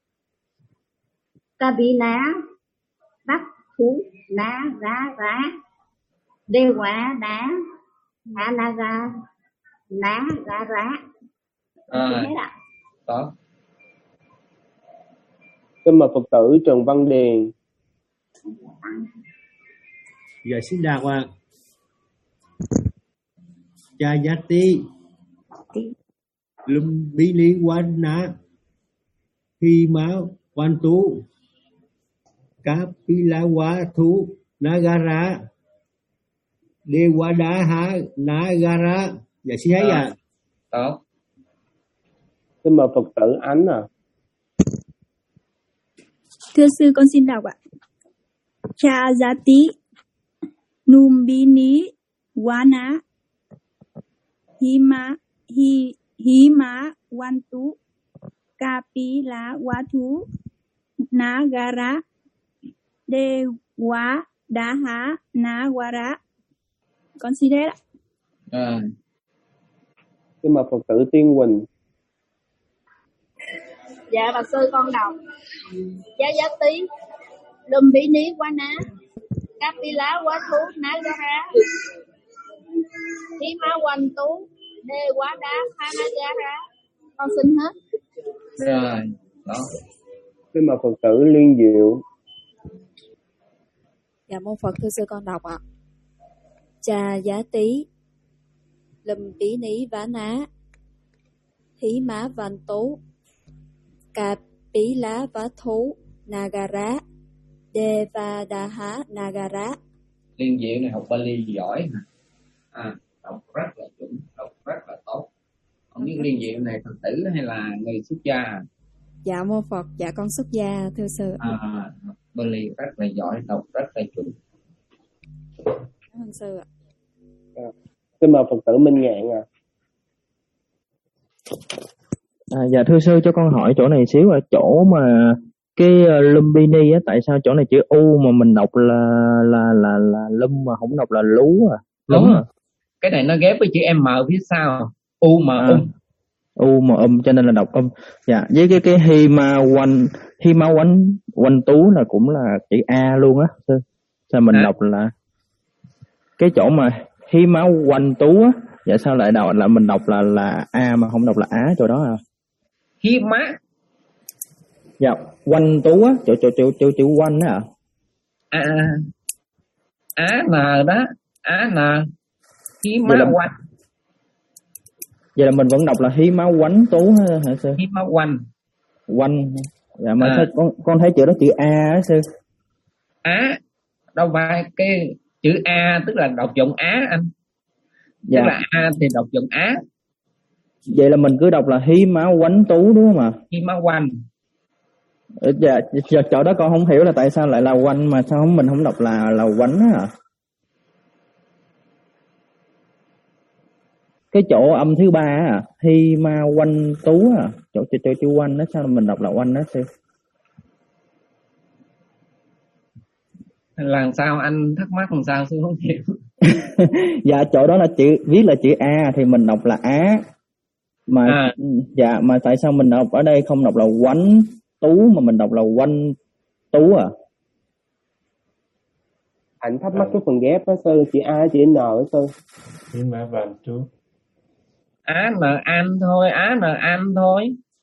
ca bí ná đắc thú ná rá rá đê quá đá ná ná ra ná ra rá. À, đó. Xin mời Phật tử Trần Văn Điền. Dạ xin đọc ạ. Cha giá tí lum bí lý quan ná khi máu quan tú cá pi lá quá thú ná ga ra đê quá đá há ná ga ra. Dạ xin thấy ạ. Đó. Xin mời Phật tử Ánh à. Thưa sư con xin đọc ạ. Cha giá tí num bí ní quá ná hí má hí hí má quan tú ca pi lá quá thú ná ga ra đê quá đá há ná quá ra. Con xin hết ạ. À. Xin mời Phật tử Tiên Quỳnh. Dạ bà sư con đọc. Giá giá tí lùm bí ní quá ná cáp pi lá quá thú ná giá rá hí má quanh tú đê quá đá há ná giá rá. Con xin hết. Rồi đó. Xin mời Phật tử Liên Diệu. Dạ mô Phật, thưa sư con đọc ạ. Cha giá tí lùm bí ní vá ná hí má văn tú ca bí lá vá thú nagara deva daha nagara. Liên Diệu này học Bali giỏi hả? À, đọc rất là chuẩn, đọc rất là tốt. Không biết Liên Diệu này Phật tử hay là người xuất gia? Dạ mô Phật, dạ con xuất gia thưa sư. À, Bali rất là giỏi, đọc rất là chuẩn. Cảm ơn sư ạ. À, xin mời Phật tử Minh Ngạn à. À, dạ thưa sư, cho con hỏi chỗ này xíu, ở chỗ mà cái uh, Lumbini á, tại sao chỗ này chữ U mà mình đọc là là là là Lum mà không đọc là Lú à? Đúng. À. Cái này nó ghép với chữ M phía sau, U mà à. um. U mà um cho nên là đọc um. Dạ, với cái cái Hima Wan Hima Wan Wan Tú là cũng là chữ A luôn á sư. Sao mình à. đọc là cái chỗ mà Hima Wan Tú á, dạ sao lại đọc là mình đọc là là A mà không đọc là Á chỗ đó à? Hima. Dạ, Quanh Tú á, chỗ chỗ chỗ chỗ chữ Quanh á ạ. À. Á N đó, Á N. Hima Quanh. Vậy là mình vẫn đọc là Hima Quanh Tú hả, hả sư? Hima Quanh. Quanh. Dạ mà à. sao con con thấy chữ đó chữ A á sư? Á. Đâu phải cái chữ A tức là đọc giọng Á anh. Dạ. Tức là A thì đọc giọng Á. Vậy là mình cứ đọc là Hima Quanh Tú đúng không ạ? Hima Quanh. Dạ, chỗ đó con không hiểu là tại sao lại là quanh mà sao không mình không đọc là là quánh á. Cái chỗ âm thứ ba á, Hi ma quanh tú à, chỗ chỗ chỗ chữ quanh đó sao mình đọc là quanh đó sư? Làm sao anh thắc mắc làm sao sư không hiểu? Dạ chỗ đó là chữ viết là chữ A thì mình đọc là Á. Mà à. Dạ mà tại sao mình đọc ở đây không đọc là quánh tú mà mình đọc là quanh tú à? Anh thắc mắc cái phần ghép đó sư, chữ A chữ N đó sư. Nhưng mà bạn chú Á N An thôi, Á N An thôi.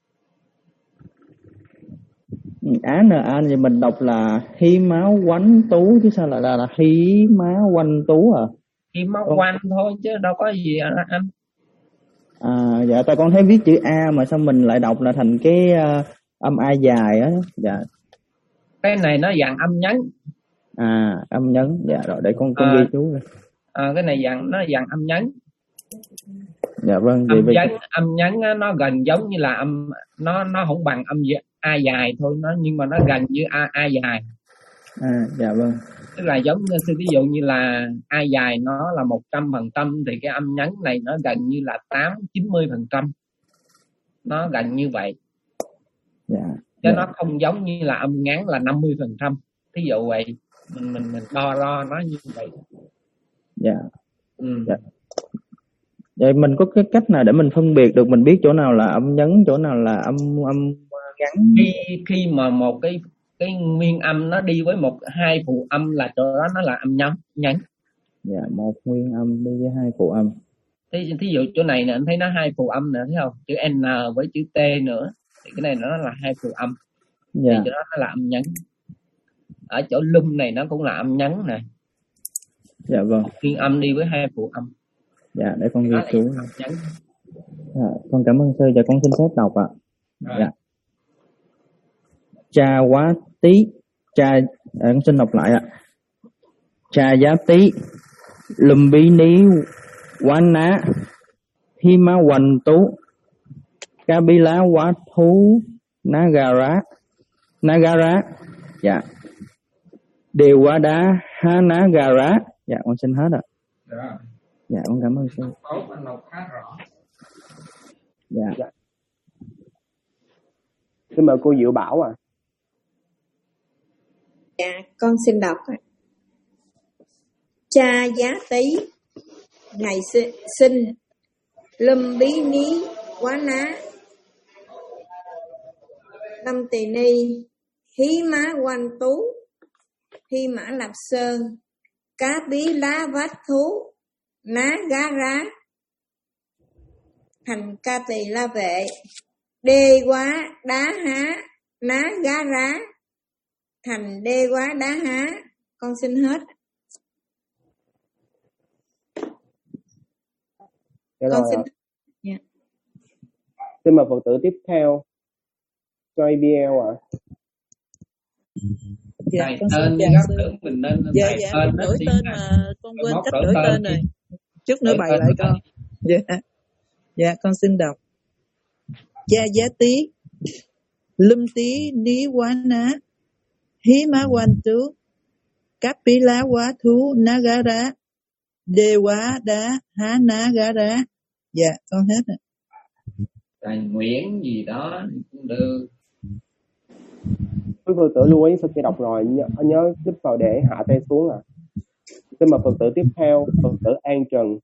Á N An thì mình đọc là hí máu quánh tú chứ sao lại là, là hí máu quanh tú à? Hí máu con... quanh thôi chứ đâu có gì anh. À dạ tại con thấy viết chữ A mà sao mình lại đọc là thành cái uh, âm A dài á. Dạ. Cái này nó dạng âm nhấn. À âm nhấn. Dạ rồi để con con à, ghi chú rồi. À, cái này dạng nó dạng âm nhấn. Dạ vâng. Âm vậy nhấn vậy. âm nhấn nó gần giống như là âm nó nó không bằng âm A dài thôi, nó nhưng mà nó gần như A A dài. À dạ vâng. Tức là giống như ví dụ như là A dài nó là một trăm phần trăm thì cái âm nhấn này nó gần như là tám chín mươi phần trăm. nó gần như vậy. Dạ. Chứ Dạ. nó không giống như là âm ngắn là năm mươi phần trăm. Thí dụ vậy, mình mình mình đo đo nó như vậy. Dạ. Ừ. Dạ. Vậy mình có cái cách nào để mình phân biệt được, mình biết chỗ nào là âm nhấn, chỗ nào là âm âm ngắn? Khi khi mà một cái cái nguyên âm nó đi với một hai phụ âm là chỗ đó nó là âm nhấn nhấn. Dạ, một nguyên âm đi với hai phụ âm. Thí, thí dụ chỗ này nè, anh thấy nó hai phụ âm nè, thấy không? Chữ N với chữ T nữa, thì cái này nó là hai phụ âm. Dạ. Thì chỗ đó nó là âm nhấn. Ở chỗ lum này nó cũng là âm nhấn nè. Dạ vâng. Nguyên âm đi với hai phụ âm. Dạ, để con ghi Đó chú. Dạ, con cảm ơn sư. Dạ, con xin phép đọc ạ. Dạ. Cha quá tí, cha, à, con xin đọc lại ạ. Cha giá tí, lùm bí ní quá ná, hi má hoành tú, ca bí lá quá thú, nagara, nagara, dạ. Đều quá đá, ha nagara, dạ con xin hết ạ. Dạ. Dạ con cảm ơn sư. Tốt, anh đọc khá rõ. Dạ. Dạ. Xin mời cô Diệu Bảo ạ. À. Dạ, con xin đọc. Cha giá tí, ngày sinh, lâm bí ní quá ná, lâm tỳ ni, hí má quanh tú, hi mã lạp sơn, cá bí lá vát thú, ná gá rá, thành ca tỳ la vệ, đê quá đá há, ná gá rá, thành đê quá đá há. Con xin hết. Dạ Con rồi xin. ạ. Dạ. Xin mời Phật tử tiếp theo cho a bê lờ ạ. Dạ, Thầy con tên xin đi chào gấp sư. tưởng mình nên Dạ, thầy dạ, tên con nó đổi xin tên nè. mà con quên Mốt cách đổi đổi tên tên đi. rồi. Chút nữa Đổi bày tên lại của con. thầy. Dạ, dạ con xin đọc. Cha giá tí, lum tí ní quá ná, hí má quan tú, cáp bí lá quá thú, ná gá rá, đê quá đá, há ná gá rá. Dạ, con hết rồi. Thầy Nguyễn gì đó cũng được. Quý Phật tử lưu ý sau khi đọc rồi nhớ, nhớ click vào để hạ tay xuống ạ. À. Xin mời Phật tử tiếp theo, Phật tử An Trần.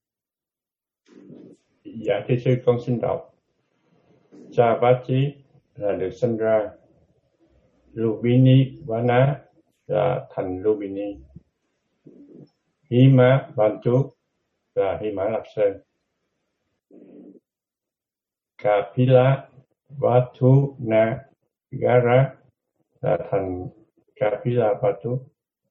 Dạ thưa sư, con xin đọc. Cha Bá Chí là được sinh ra, Lubini Vana là thành Lubini, Hí Má Ban Chú là Hy Mã Lạp Sơn, Kapila Vatu Nagara là thành Kapila Vatu,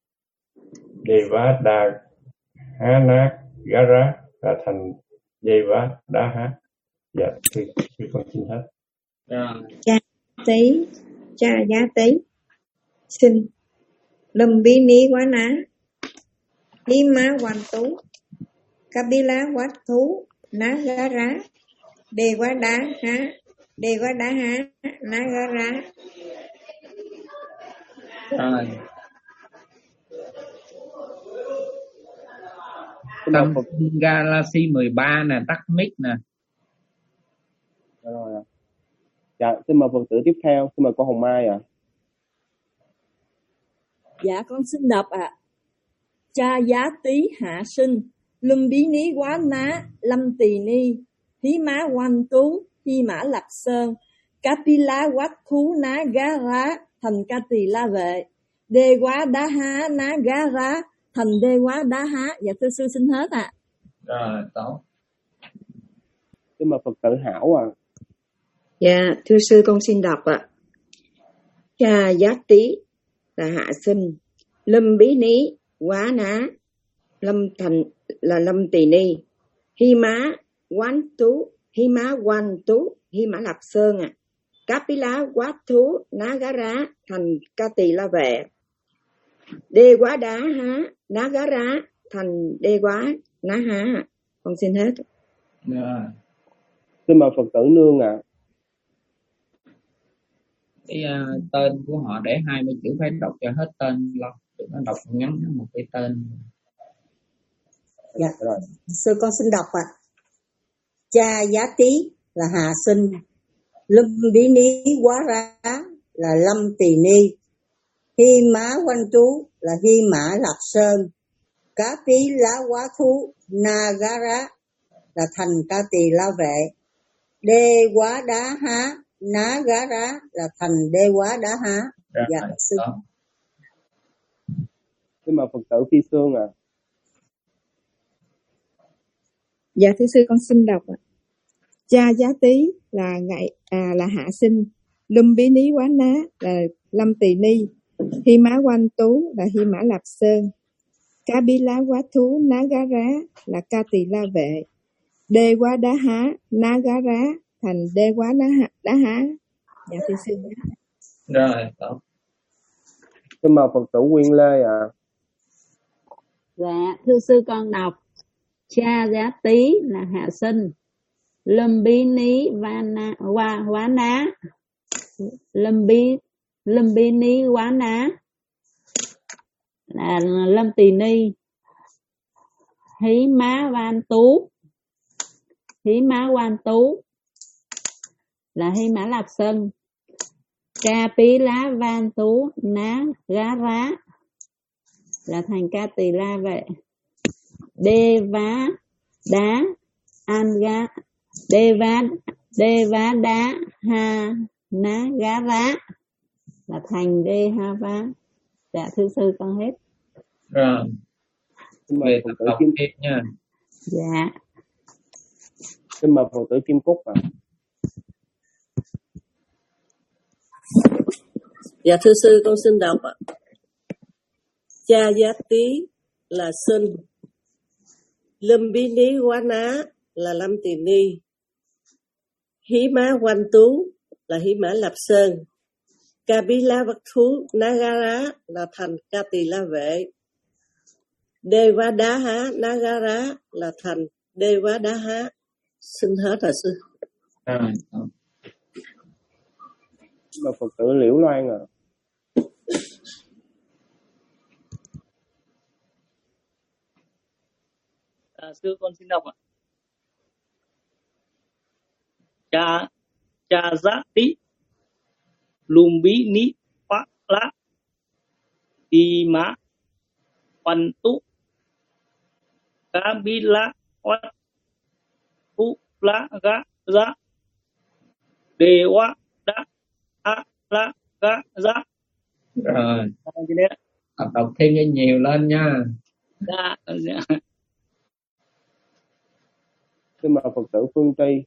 Devada Hanagara là thành Devadaha. Dạ thưa sư, con xin hết. Cha tí, cha giá tí, sinh, lâm bí ní quá ná, hí má hoàn tú, cá bí lá quá thú, ná gá rá, đề quá đá há, đề quá đá há, ná gá rá. Rồi. Tâm Galaxy mười ba nè, tắt mic nè. Rồi. Dạ, xin mời Phật tử tiếp theo, xin mời cô Hồng Mai ạ. À. Dạ con xin đọc ạ. À. Cha giá tí hạ sinh, lâm bí ní quá ná, lâm tỳ ni, hí má quan tú, hi mã lạp sơn, cá pi lá quát thú, ná gá rá, thành ca tỳ la vệ, đê quá đá há, ná gá rá, thành đê quá đá há. Dạ thưa sư xin hết ạ. À. Rồi, tốt. Xin mời Phật tử Hảo ạ. À. Dạ, thưa sư con xin đọc ạ. À. Cha giá tí là hạ sinh, lâm bí ní quá ná, lâm thành là lâm tỳ ni, hi má quán tú, hi má quan tú, hi mã lạp sơn à, cáp bí lá quá thú, ná gá rá, thành ca tỳ la vệ, đê quá đá há, ná gá rá, thành đê quá ná há. Con xin hết. Rồi. Xin mời Phật tử Nương ạ. À. Cái uh, tên của họ để hai mươi chữ phải đọc cho hết tên lo, đừng có đọc ngắn một cái tên. Dạ rồi. Sư con xin đọc ạ. À. Cha giá tí là hạ sinh, Lumbini Wara là Lâm Tỳ Ni, Hy Má Quanh Tú là Hy Mã Lạp Sơn, Cá Pí Lá Quá Thú Nagara là thành Ca Tỳ La Vệ, Đê Quá Đá Há Nagara là thành Đê Quá Đá Há. Dạ sư. Nhưng mà Phật tử Phi Sương à. Dạ thưa sư, con xin đọc ạ. Cha Giá Tý là ngày à, là hạ sinh, Lum Bí Ní Quá Ná là Lâm Tỳ Ni, Hy Má Quanh Tú là Hy Mã Lạp Sơn, Cá Bí Lá Quá Thú Nagara là Ca Tỳ La Vệ, Đê Quá Đá Há Nagara thành Đê Quá Đá Há. Đá Há. Dạ thưa sư. Rồi, tốt. Nhưng mà Phật tử Nguyên Lê à. Dạ thưa sư, con đọc. Cha Giá Tý là hạ sinh, Lâm Bí Ní Vana Wa Quá Ná, Lâm Bí Lâm Bí Ní Quá Ná là Lâm Tỳ Ni, Hí Má Van Tú, Hí Má Quan Tú là Hy Mã Lạp Sơn, Ca Pí Lá Van Tú Ná Gá Rá là thành Ca Tỳ La Vệ, Đê Vá Đá An Gá Đê Vá Đê Vá Đá Ha Ná Gá Rá là thành Đê Ha Vá. Dạ thưa sư, con hết. Rồi. Về tập đọc tiếp nha. Dạ. Xin mời Phật tử Kim Cúc ạ. À. Dạ thưa sư, con xin đọc ạ. Cha Giá Tý là sinh, Lâm Bí Ní Quá Ná là Lâm Tỳ Ni, Hí Má Quanh Tú là Hí Mã Lạp Sơn, Ca Bí Lá Bắc Thú Nagara là thành Ca Tỳ La Vệ, Đê Quá Đá Há Nagara là thành Đê Quá Đá Há. Xin hết rồi sư. À, mà Phật tử Liễu Loan à. À, sư con xin đọc ạ. Cha cha Giá Tý Lum Bí Ní Quá Lá Hy Mã Quanh Tú Cá Bí Lá Quá Thú Lá Gá Rá Đê Quá Đá Há Lá Gá Rá. Rồi. Đọc, đọc thêm cho nhiều lên nha. Dạ. Dạ. Xin mời Phật tử Phương Tri.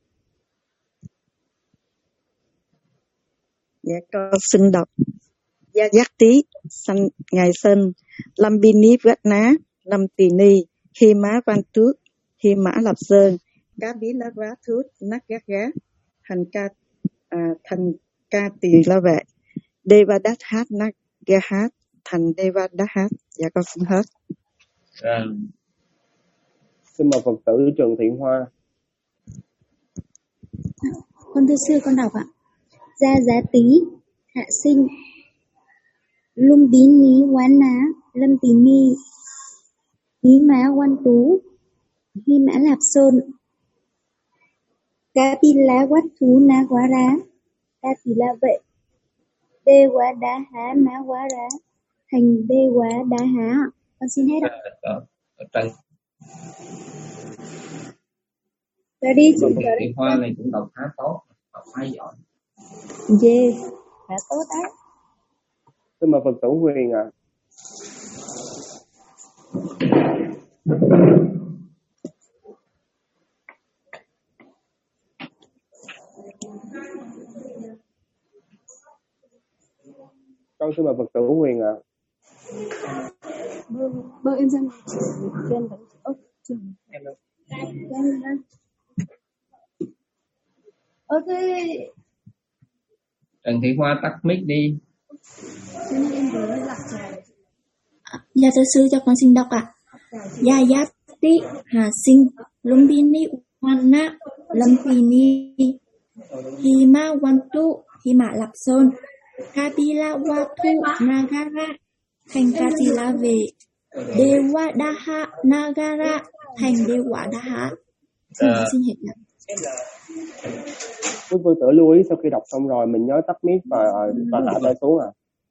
Dạ con xin đọc. Gia Giác Tý sanh ngày sinh, Lâm Bí Ní Vết Ná, Lâm Tỳ Ni, Hy Má Văn Tước, Hy Mã Lạp Sơn, Cá Bí Lá Vá Thước Nát Gác Gá thành Ca à, thành Ca Tỳ La Vệ, Đê Va Đát Hát Nát Gá Hát thành Đê Va Đát Hát. Dạ con xin hết. À. Xin mời Phật tử Trần Thị Hoa. Con thưa sư, con đọc ạ. Gia Giá Tý hạ sinh, Lum Bí Ní Quá Ná Lâm Tỳ Ni, Hí Má Quan Tú Hy Mã Lạp Sơn, Cá Bí Lá Quát Thú Ná Quá Rá Ca Tỳ La Vệ, Đê Quá Đá Há Ná Quá Rá thành Đê Quá Đá Há. Con xin hết ạ. Trần Ra đi chị. Thị Hoa này cũng đọc khá tốt, đọc khá giỏi. Yeah, khá tốt đấy. Xin mời Phật tử Huyền ạ. À. Con xin mời Phật tử Huyền ạ. À. Bơ em ra ngoài trên đấy. Ơ, trường. Ơ thế Trần Thị Hoa tắt mic đi. Dạ thưa sư, cho con xin đọc ạ. Gia Giá Tý hà sinh, Lum Bí Ní Quá Ná Lâm Tỳ Ni, Hy Má Quan Tú Hy Mã Lạp Sơn, Ca Bí Lá Quá Thú Nagara thành Ca Tỳ La Vệ, Đê Quá Đá Há Nagara thành Đê Quá Đá Há. Xin hết ạ. Quý Vương tử lưu ý sau khi đọc xong rồi mình nhớ tắt mic và và hạ tay xuống à.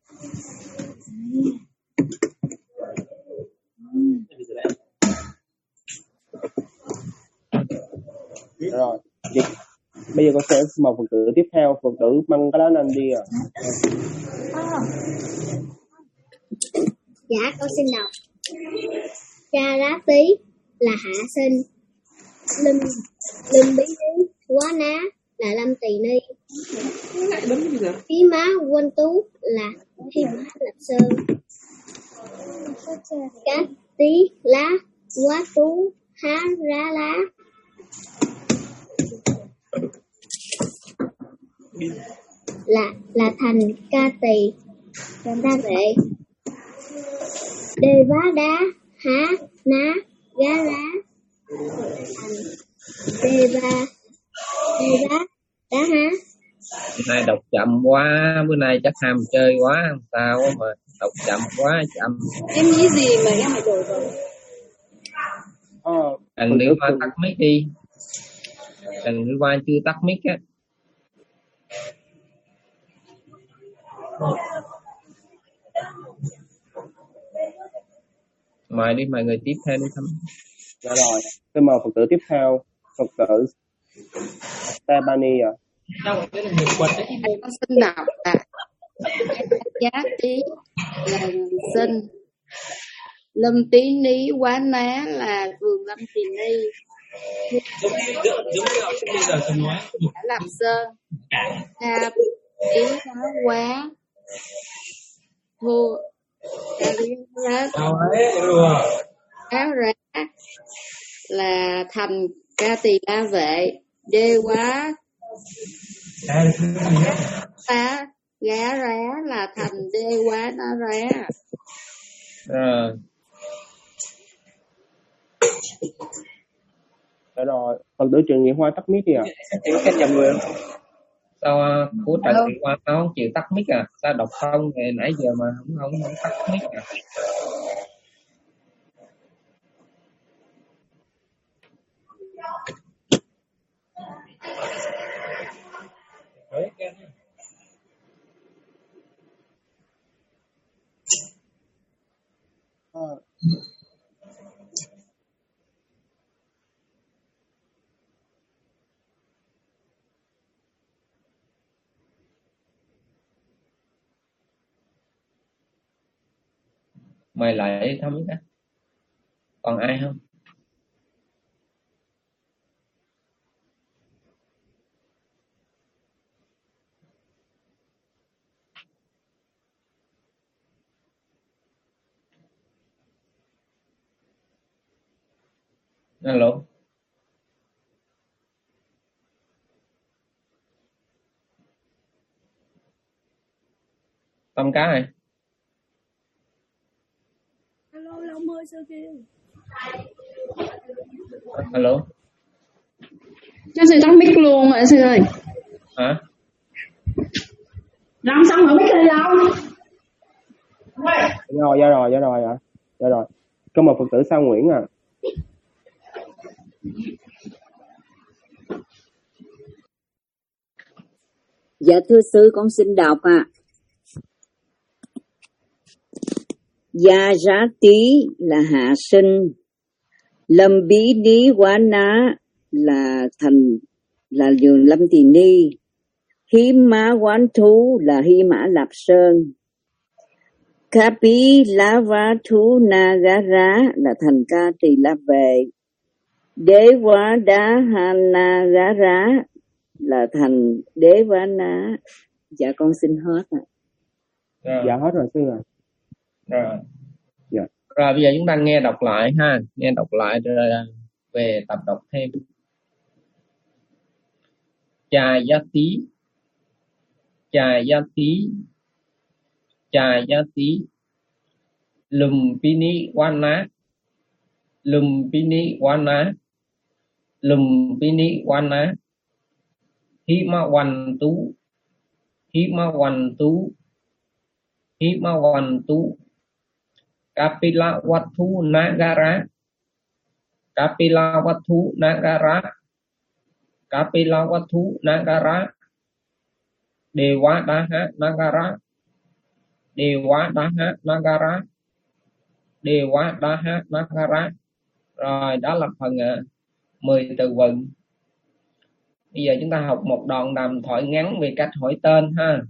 Rồi, vậy, bây giờ con sẽ mời Phật tử tiếp theo. Phật tử mang cái đó lên đi à. Dạ, con xin đọc. Cha Rá Tí là hạ sinh, Lâm Lâm Bí Ní Quá Ná là Lâm Tỳ Ni, Phí Má Quên Tú là Hy Mã Lập Sơn, Cát Tí Lá Quá Tú Há Rá Lá là là thành Ca Tỳ Đa Vệ, Đê Vá Đá Há Ná Gá Rá thành Đê Va Đê Vá Đá Há. Bữa nay đọc chậm quá, bữa nay chắc ham chơi quá, sao mà đọc chậm quá chậm. Em nghĩ gì mà em lại đổi rồi? Ờ, Đừng đi qua tắt mic đi. Đừng đi qua chưa tắt mic á. Mời đi, mời người tiếp theo đi thăm. Dạ rồi, tôi mời Phật tử tiếp theo, Phật tử Stebani ạ. Con xin đọc là Giá Tí là sinh, Lâm Tí Ní Quá Ná là vườn Lâm Tỳ Ni, đã làm sơn, Ca Ý Hóa Quá Thô Ca Ý Hóa Áo Rá là thành Ca Tỳ La Vệ, Đê Quá Tá Gá Rá là thành Đê Quá Ná Rá. Rồi. Dạ rồi, Phật tử Trần Nghị Hoa tắt mic đi ạ. Em có nhầm người không? Sao của Trần Nghị Hoa nó không chịu tắt mic à? Sao đọc không ngày nãy giờ mà không không không tắt mic à? À. Mày lại thăm cái. Còn ai không? Alo. Tâm cá này. Alo, Long ơi sao kêu? Alo. Cho sư tắt mic luôn rồi sư ơi. Hả? Làm xong rồi mic đi đâu? Dạ rồi, dạ rồi, dạ rồi ạ. Dạ rồi. Cảm ơn Phật tử Sa Nguyễn à. Dạ thưa sư, con xin đọc ạ. À. Gia Rá Tí là hạ sinh, Lâm Bí Ní Quá Ná là thành là vườn Lâm Tỳ Ni, Hí Má Quán Thú là Hy Mã Lạp Sơn, Kapi Lá Vá Thú Na Gá Rá là thành Ca Tỳ La Vệ, Đế Quá Đá Ha Na Gá Rá là thành Đế Quá Ná. Dạ con xin hết ạ. À. Dạ hết rồi sư ạ. À. Rồi. Dạ. Rồi bây giờ chúng ta nghe đọc lại ha, nghe đọc lại rồi về tập đọc thêm. Cha Giá Tí, Cha Giá Tí, Cha Giá Tí, Lùm Pini Quan Ná, Lùm Pini Quan Ná, Lùm Pini Quan Ná, Hí Ma Hoàn Tú, Hí Ma Hoàn Tú, Hí Ma Hoàn Tú, Kapila Wathu Nagara, Kapila Wathu Nagara, Kapila Vathu Nagara, Dewa Daha Nagara, Dewa Daha Nagara, Dewa Daha Nagara. Rồi đó là phần uh, mười từ vựng. Bây giờ chúng ta học một đoạn đàm thoại ngắn về cách hỏi tên ha.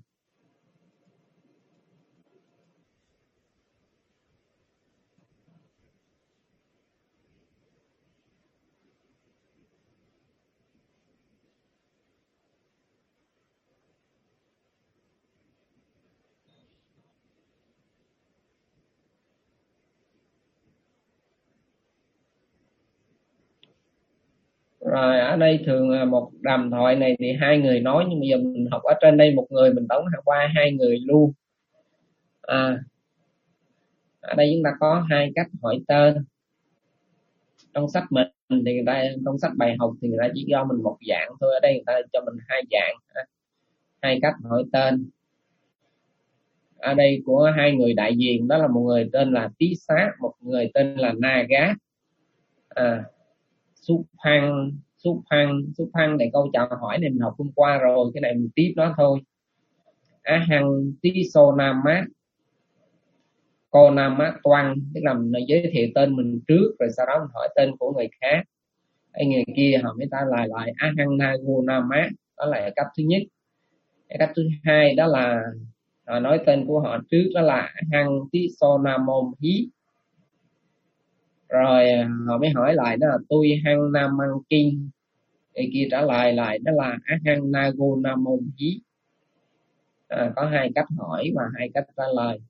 Rồi ở đây thường một đàm thoại này thì hai người nói, nhưng bây giờ mình học ở trên đây một người mình tổng qua hai người luôn. À, ở đây chúng ta có hai cách hỏi tên. Trong sách mình thì người ta, trong sách bài học thì người ta chỉ cho mình một dạng thôi, ở đây người ta cho mình hai dạng, hai cách hỏi tên. Ở đây của hai người đại diện, đó là một người tên là Tí Xá, một người tên là Naga. À, Suphang, Suphang, Suphang này câu chào hỏi này mình học hôm qua rồi, cái này mình tiếp nó thôi. Á Hằng Tí Sô Nam Mát, Cô Nam Mát Toan, tức là mình giới thiệu tên mình trước rồi sau đó mình hỏi tên của người khác. Cái người kia họ mới ta lại lại Á Hằng Na Gu Nam Mát, đó là cách thứ nhất. Cái cách thứ hai đó là họ nói tên của họ trước, đó là Á Hằng Tí Sô Nam Môn Hí. Rồi họ mới hỏi lại đó là tôi Hằng Nam Mang Kinh. Người kia trả lời lại đó là Á Hằng Na Gu Nam Môn Hí. À, có hai cách hỏi và hai cách trả lời.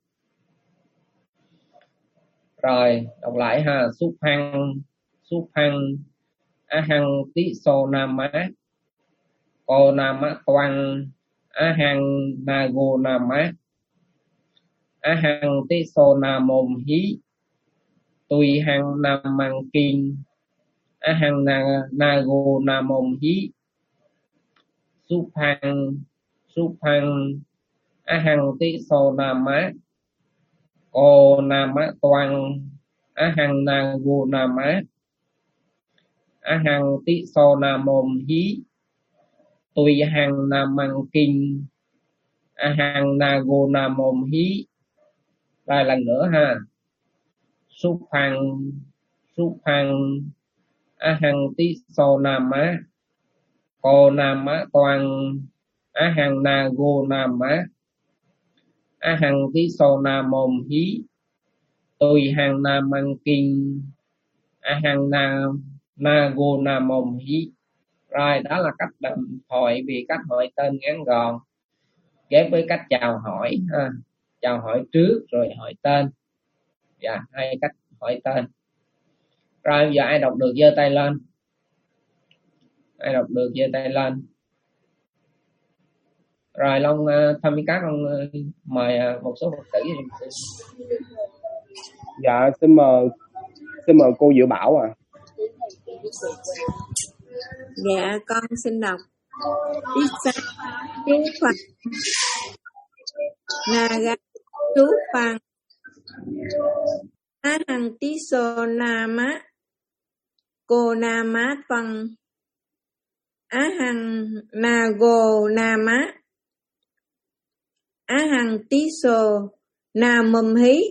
Rồi đọc lại ha. Suphang, Suphang Á Hằng Tí Sô Nam Mát, Cô Nam Mát Toan, Á Hằng Na Gu Nam Mát, Á Hằng Tí Sô Nam Môn Hí, Tùy Hằng Nam Mang Kinh, Á Hằng Na, Na Gu Nam Môn Hí. Suphang, Suphang Á Hằng Tí Sô Nam Mát, Cô Nam Mát Toan, Á Hằng Na Gu Nam Mát, Á Hằng Tí Sô Nam Môn Hí, Tùy Hằng Nam Mang Kinh, Á Hằng Na Gu Nam Môn Hí. Lại lần nữa ha. Suphang, Suphang Á Hằng Tí Sô Nam Mát, Cô Nam Mát Toan, Á Hằng Na Gu Nam Mát, Á Hằng Tí Sô Nam Môn Hí, Tùy Hằng Nam Mang Kinh, Á Hằng Na, Na Gu Nam Môn Hí. Rồi đó là cách đàm thoại vì cách hỏi tên ngắn gọn ghép với cách chào hỏi ha. Chào hỏi trước rồi hỏi tên. Dạ, hai cách hỏi tên. Rồi bây giờ ai đọc được giơ tay lên. Ai đọc được giơ tay lên. Rồi Long uh, Tham Các Long uh, mời uh, một số Phật tử. Dạ xin mời xin mời cô Diệu Bảo à. Dạ con xin đọc. Tí Xá Tí Phật Naga Chú Phang Á Hằng Tí Sô Nam Mát, Cô Nam Mát Toan, Á Hằng Na Gu Nam Mát, Á Hằng Tí Sô Nam Môn Hí,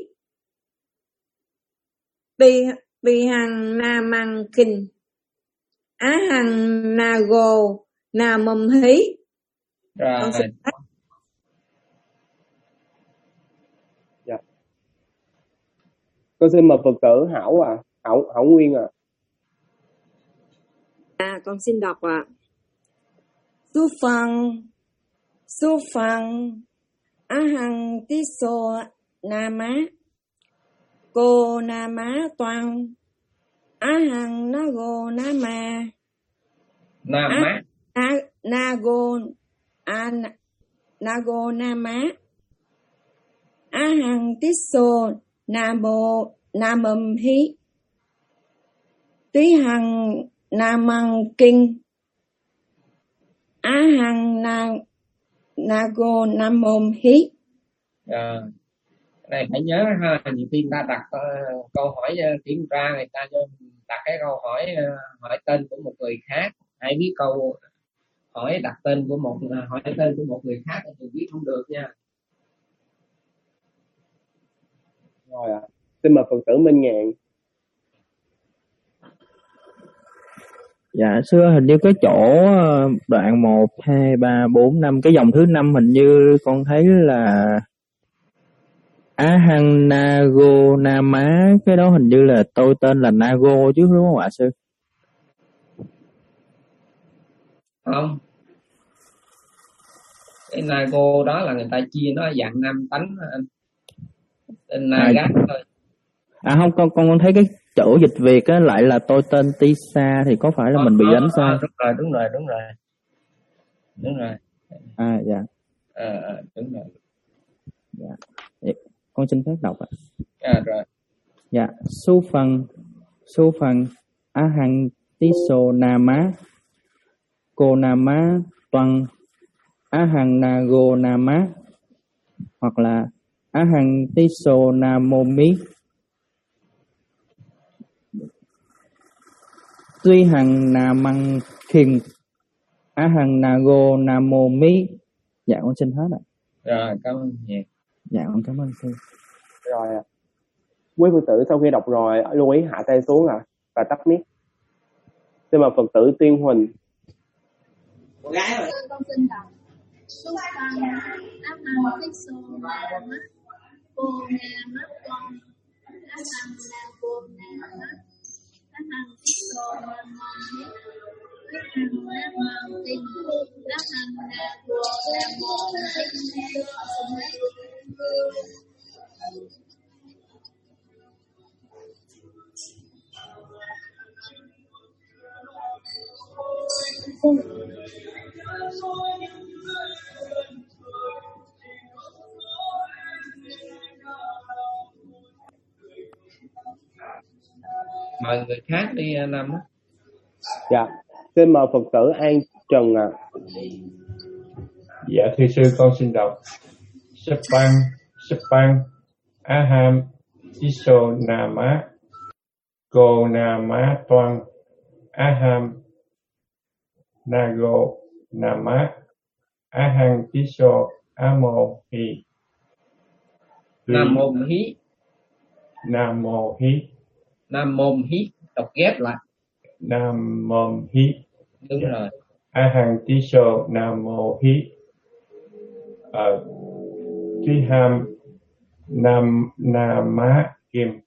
Bi Hằng Nam Mang Kinh, Á Hằng Na Gu Nam Môn Hí. Rồi. Dạ. Con xin mời Phật tử Hảo à, Hảo Hảo Nguyên à. À con xin đọc ạ. À. Su Phang, Su Phang Á Hằng Tí Sô Nam Mát, Cô Nam Mát Toan, Á Hằng Na Gu Nam Ma, Nam Mát, Na Gu Na Gu Nam Mát, Á Hằng Tí Sô Nam Mô Nam Môn Hí, Tí Hằng Nam Mang Kinh, Á Hằng Na Na Gu Nam Môn Hí. À, này phải nhớ ha, nhiều khi ta đặt uh, câu hỏi uh, kiểm tra người ta cho đặt cái câu hỏi uh, hỏi tên của một người khác, hãy biết câu hỏi đặt tên của một hỏi tên của một người khác thì biết không được nha. Rồi ạ. À. Xin mời Phật tử Minh Ngạn. Dạ xưa hình như cái chỗ đoạn một, hai, ba, bốn, năm, cái dòng thứ năm hình như con thấy là Á Hăng Nago Nama, cái đó hình như là tôi tên là Nago chứ đúng không ạ sư? Không, cái Nago đó là người ta chia nó dạng nam tánh anh. Tên Nagat à, thôi. À không, con con con thấy cái chỗ dịch Việt á lại là tôi tên Tisa thì có phải là à, mình bị à, đánh sai? À, đúng rồi, đúng rồi, đúng rồi. Đúng rồi. À dạ. À, à đúng rồi. Dạ. Dạ. Con xin phép đọc ạ. À rồi. Dạ, su phần su phần a hằng tiso nama cô nama toàn a hằng nago nama, hoặc là a hằng tiso namomi tuy hằng namang king a hằng nago namomi. Dạ con xin hết ạ. Rồi cảm ơn nhiều. Dạ con cảm ơn sư. Rồi ạ. Quý Phật tử sau khi đọc rồi lưu ý hạ tay xuống à và tắt mic. Xin mời Phật tử Tiên Huỳnh. Con gái rồi. Con xin đọc số văn áp hằng tích sô na mắt cô na mắt con áp hằng na cô na mắt áp hằng tích sô na mong hết áp hằng na mong tinh áp hằng na cô na mong hết. Mời người khác đi Lâm. Dạ, xin mời Phật tử An Trần ạ. À. Dạ thưa sư con xin đọc Sepang Sepang Aham Iso Nama Go Nama Toan Aham Nago Nama Ahang Iso Amo Hi Nam Mô Hí. Nam Mô Hí. Nam Mô Hí, đọc ghép lại. Nam Mô Hí. Đúng dạ. rồi. Ahang Iso Nam Mô Hí. Ờ Tuy Ham Nam Nama Kim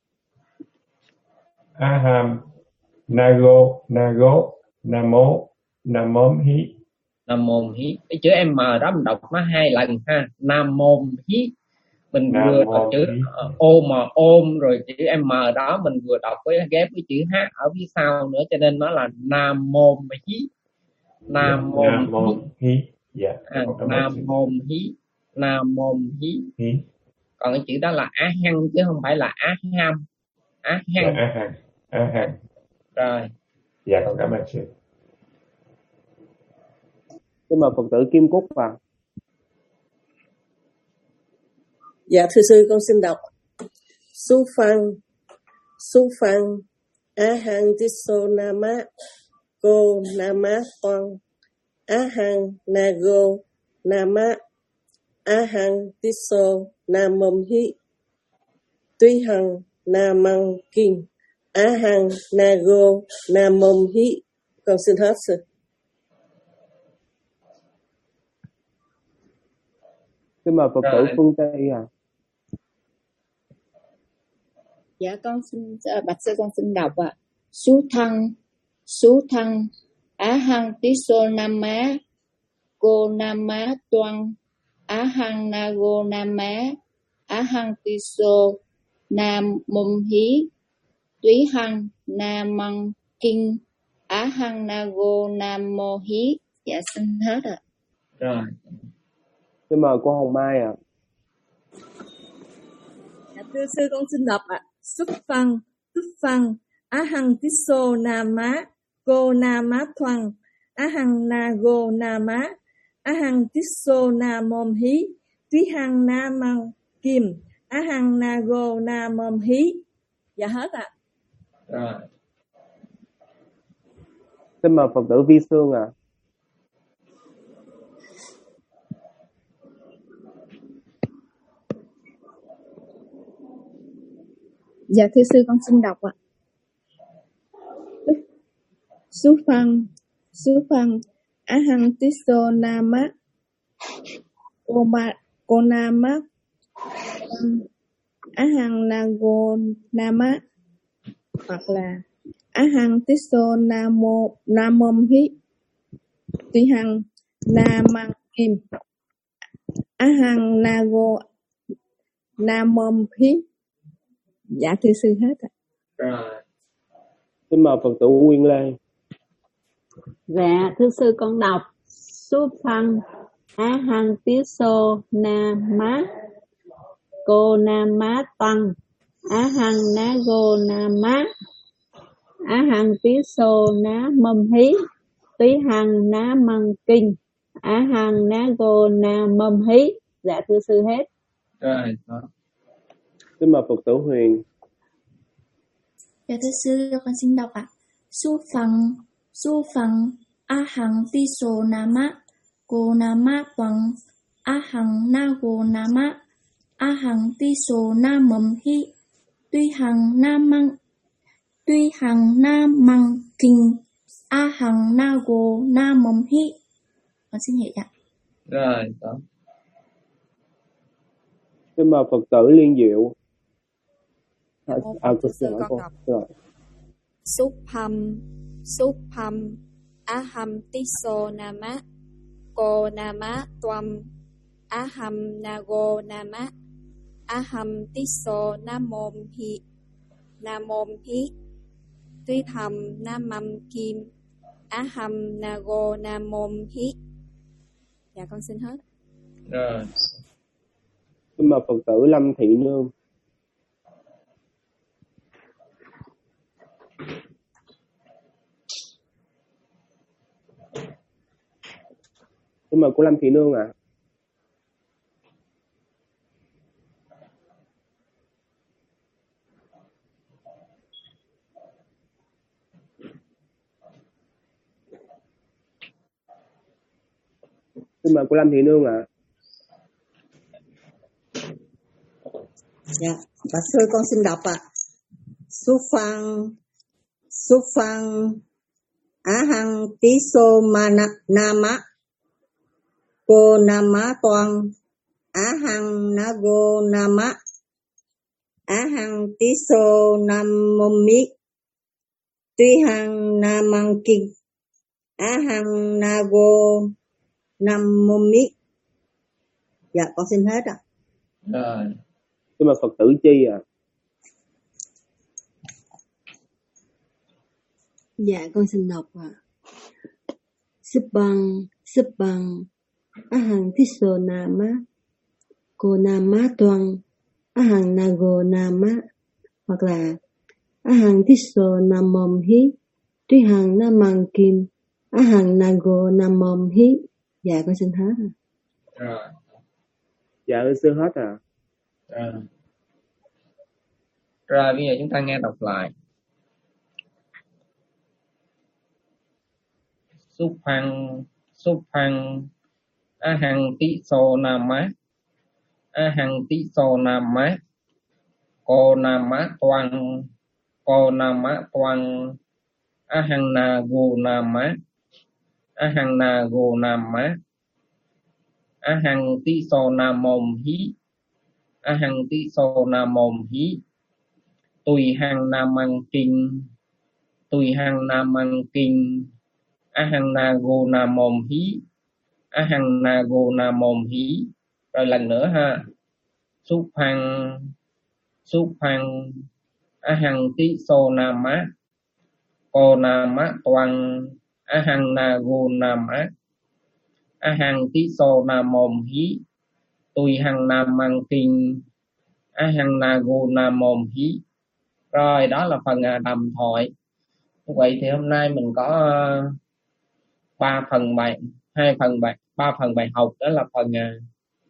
Aham Nago Nago Namo Namom Hí. Nam Mô Hí. Cái chữ M đó mình đọc nó hai lần ha. Nam Mô Hí. Mình Nam vừa đọc chữ ôm mà ôm rồi chữ M đó mình vừa đọc với ghép với chữ H ở phía sau nữa, cho nên nó là Nam Mô Hí. Nam Mô Hí. Dạ. À, Nam Mô Hí. Nam Mô Hí. Hí. Còn cái chữ đó là Á Hăng chứ không phải là Á Ham. Á Hăng. Á Hăng. Á Hăng. Rồi. Dạ con cảm ơn sư. Xin mời Phật tử Kim Cúc vào. Dạ thưa sư con xin đọc Su Phang Su Phang Á Hăng Tiso Nama Go Nama Toan Á Hăng Nago Nama Á Hăng Tiso Namom Hi Tuy Hằng Namang Kinh Á Hăng Nago Namom Hi. Con xin hết sư. Xin mời Phật tử Phương Tây à. Dạ con xin bạch sư con xin đọc ạ. À. Sú thăng Sú thăng Á hăng tiso nama Go nama toan Á hăng nago nama Á hăng tiso nam mum hí Túy hăng nam măng kinh Á hăng nago nam mô hí. Dạ xin hết ạ. À. Rồi. Xin mời cô Hồng Mai ạ. À. Dạ, thưa sư con xin đọc ạ. À. Xuất phân, xuất phân, á hằng tiso nam má, go nam má thoăn, á hằng na go nam má, á hằng tiso nam mom hí, túy hằng nam măng kim, á hằng na go nam mom hí. Dạ hết ạ. À. Rồi. Xin mời Phật tử Vi Sương ạ. À. Dạ thưa sư, con xin đọc ạ. Su phăng, su phăng, ahang tiso nama, konama, ahang nago nama, hoặc là ahang tiso namo namom hi, tuy hằng namang kim, ahang nago namom hi. Dạ thưa sư hết ạ. Rồi. Xin mời Phật tử Nguyên Lê. Dạ thưa sư, con đọc Suphang Ahang Tiso Nama Cô Nama Tăng Ahang Nago Nama Ahang Tiso Na Mâm Hí Tí Hằng Na Măng Kinh Ahang Nago Na Mâm Hí. Dạ thưa sư hết. Rồi. Đó. Xin mời Phật tử Huyền. Dạ thưa sư, con xin đọc ạ. Su phẳng, su phẳng, a hằng ti sô nama, cô nama quăng, a hằng na cô nama, a hằng ti sô na mầm hi, tuy hằng na măng, tuy hằng na măng kinh, a hằng na cô na mầm hi. Con xin hiểu ạ. Rồi. Đó. Xin mời Phật tử Liên Diệu. À, à, thưa sư, con đọc Supham Supham Aham Tiso Nama Ko Nama Twam Aham Nago Nama Aham Tiso Namom Hi Namom Hi Tuy Tham Namam Kim Aham Nago Namom Hi. Dạ con xin hết. Rồi. Xin mời Phật tử Lâm Thị Nương. Xin mời cô Lâm Thị Nương ạ. À. Xin mời cô Lâm Thị Nương ạ. À. Dạ, bà sư con xin đọc ạ. À. Su phang, su phang, ahang tiso mana nama, cô nama toàn, ahang nago nama, ahang tiso namomi, tuy hằng namang kinh, ahang nago namomi. Dạ, con xin hết ạ. À. Rồi. Xin mời Phật tử Chi ạ. À. Dạ con xin đọc ạ. À. Subang Subang Ahang Tiso Nama Cô Nama Toang Ahang Nago Nama, hoặc là Ahang Tiso Namom Hi Tuy Hằng Namang Kim Ahang Nago Namom Hi. Dạ con xin hết. À. Rồi. Dạ ơn sư hết à. Rồi. Rồi bây giờ chúng ta nghe đọc lại. Suphang Suphang Ahang Tiso Nama Ahang Tiso Nama Cô Nama Toang Cô Nama Toang Ahang Nago Nama Ahang Nago Nama Ahang Tiso Namom Hi Ahang Tiso Namom Hi Tùy Hằng Namang Kinh Tùy Hằng Namang Kinh Ahang Nago Namom Hi Ahang Nago Namom Hi. Rồi lần nữa ha. Suphang Suphang Ahang Tiso Nama Cô Nama Toang Ahang Nago Nama Ahang Tiso Namom Hi Tùy Hằng Namang Kinh Ahang Nago Namom Hi. Rồi đó là phần đàm thoại. Vậy thì hôm nay mình có ba phần bài, hai phần bài, ba phần bài học. Đó là phần uh,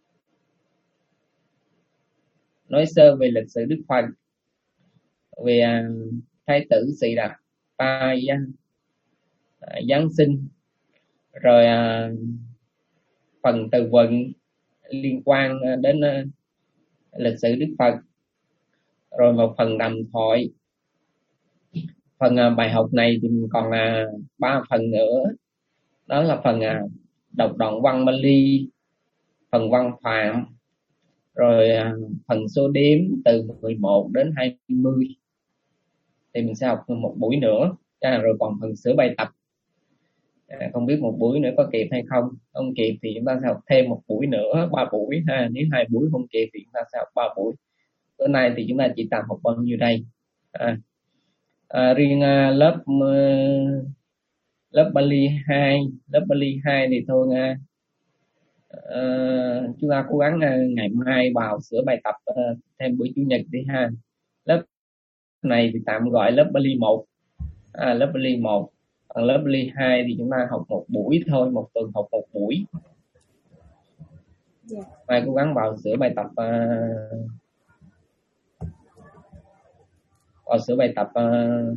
nói sơ về lịch sử Đức Phật, về uh, Thái tử Sĩ Đạt Ta uh, Giáng sinh, rồi uh, phần từ vựng liên quan uh, đến uh, lịch sử Đức Phật, rồi một phần đàm thoại. Phần uh, bài học này thì còn là uh, ba phần nữa, đó là phần uh, đọc đoạn văn Bali, phần văn phạm, rồi uh, phần số đếm từ mười một đến hai mươi thì mình sẽ học một buổi nữa. À, rồi còn phần sửa bài tập, à, không biết một buổi nữa có kịp hay không. Không kịp thì chúng ta sẽ học thêm một buổi nữa, ba buổi ha. Nếu hai buổi không kịp thì chúng ta sẽ học ba buổi. Bữa nay thì chúng ta chỉ tạm học bao nhiêu đây. À, à, riêng uh, lớp uh, lớp Bali hai, lớp Bali hai thì thôi uh, uh, chúng ta cố gắng uh, ngày mai vào sửa bài tập uh, thêm buổi chủ nhật đi ha. Lớp này thì tạm gọi lớp Bali một. À, lớp Bali một, còn lớp Bali hai thì chúng ta học một buổi thôi, một tuần học một buổi. Yeah. Mai cố gắng vào sửa bài tập uh, vào sửa bài tập uh,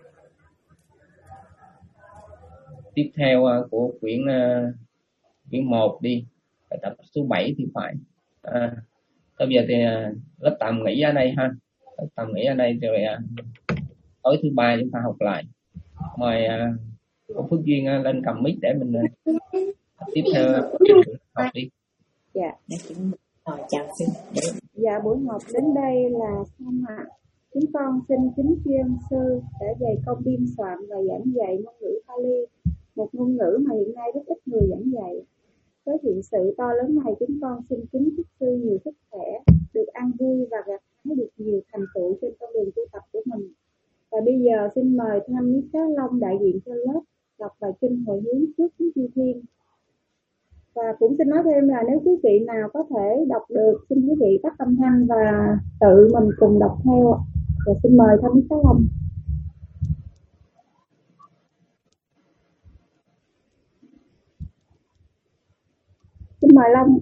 tiếp theo uh, của quyển uh, quyển một đi, bài tập số bảy thì phải. À, bây giờ thì uh, lớp tạm nghỉ ở đây ha, lớp tạm nghỉ ở đây rồi uh, tối thứ ba chúng ta học lại. Mời uh, cô Phước Duyên uh, lên cầm mic để mình uh, tiếp theo uh, học đi. Dạ. Chào xin. Dạ, buổi học đến đây là xong ạ. Chúng con xin kính tri ân sư đã dày công biên soạn và giảng dạy ngôn ngữ Pali, một ngôn ngữ mà hiện nay rất ít người giảng dạy. Với hiện sự to lớn này, chúng con xin kính chúc sư nhiều sức khỏe, được an vui và gặt hái được nhiều thành tựu trên con đường tu tập của mình. Và bây giờ xin mời Tham Lý Cá Long đại diện cho lớp đọc bài kinh hồi hướng trước kính chư thiên. Và cũng xin nói thêm là nếu quý vị nào có thể đọc được, xin quý vị tắt âm thanh và tự mình cùng đọc theo. Và xin mời Tham Lý Cá Long. Xin mời Long.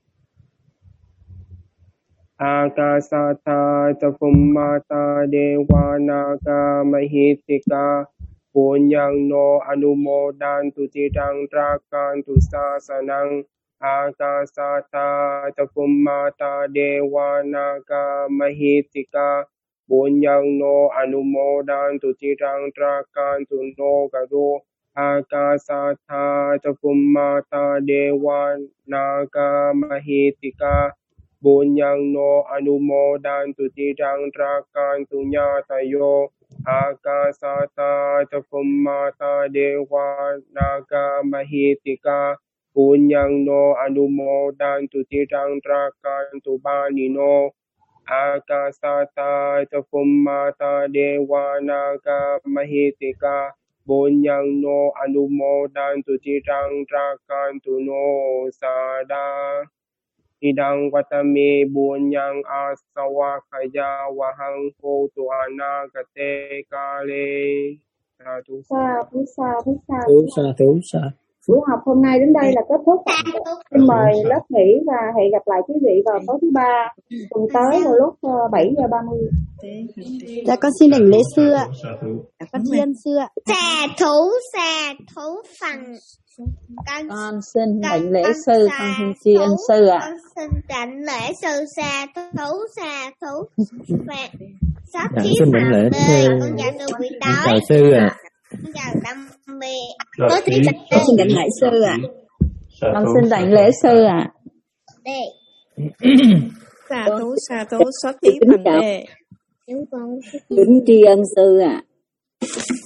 Akasata Tapummata Devanaka Mahitika Punyang no Anumodantu Tirang Trakantu Sasanang. Akasata Tapummata Devanaka Mahitika Punyang no Anumodantu Tirang Trakantu no Garu. Akasata Tapummata Devanaka Mahitika Bunyang no Anumodantu Tirang Trakantu Nyatayo. Akasata Tapummata Devanaka Mahitika Bunyang no Anumodantu Tirang Trakantu Banino. Akasata Tapummata Devanaka Mahitika Bunyang no Anumodantu Tirang Trakantu no Sada. Idang Vatame Bunyang Asawa Kaya Wahang Ho Tuana Kate Kale. Sa thú sa thú sa thú sa thú sa. Buổi học hôm nay đến đây là kết thúc. Xin mời lớp nghỉ và hẹn gặp lại quý vị vào tối thứ ba tuần tới vào lúc bảy giờ ba mươi. Dạ con xin đảnh lễ sư ạ. Dạ, con tri ân sư ạ. Xà thú xà thú phần. Con, con xin đảnh lễ sư, con xin tri ân sư ạ. Con xin đảnh lễ sư xà thú xà thú và sắp Dạ, chí xin đảnh lễ sư. con chào sư buổi Con tối. chào sư ạ. Con chào tâm bì. Con xin đảnh lễ sư ạ. Con xin đảnh lễ sư ạ. Đây. Xà thú xà thú sắp chí phần đề. Kính tri ân sư ạ.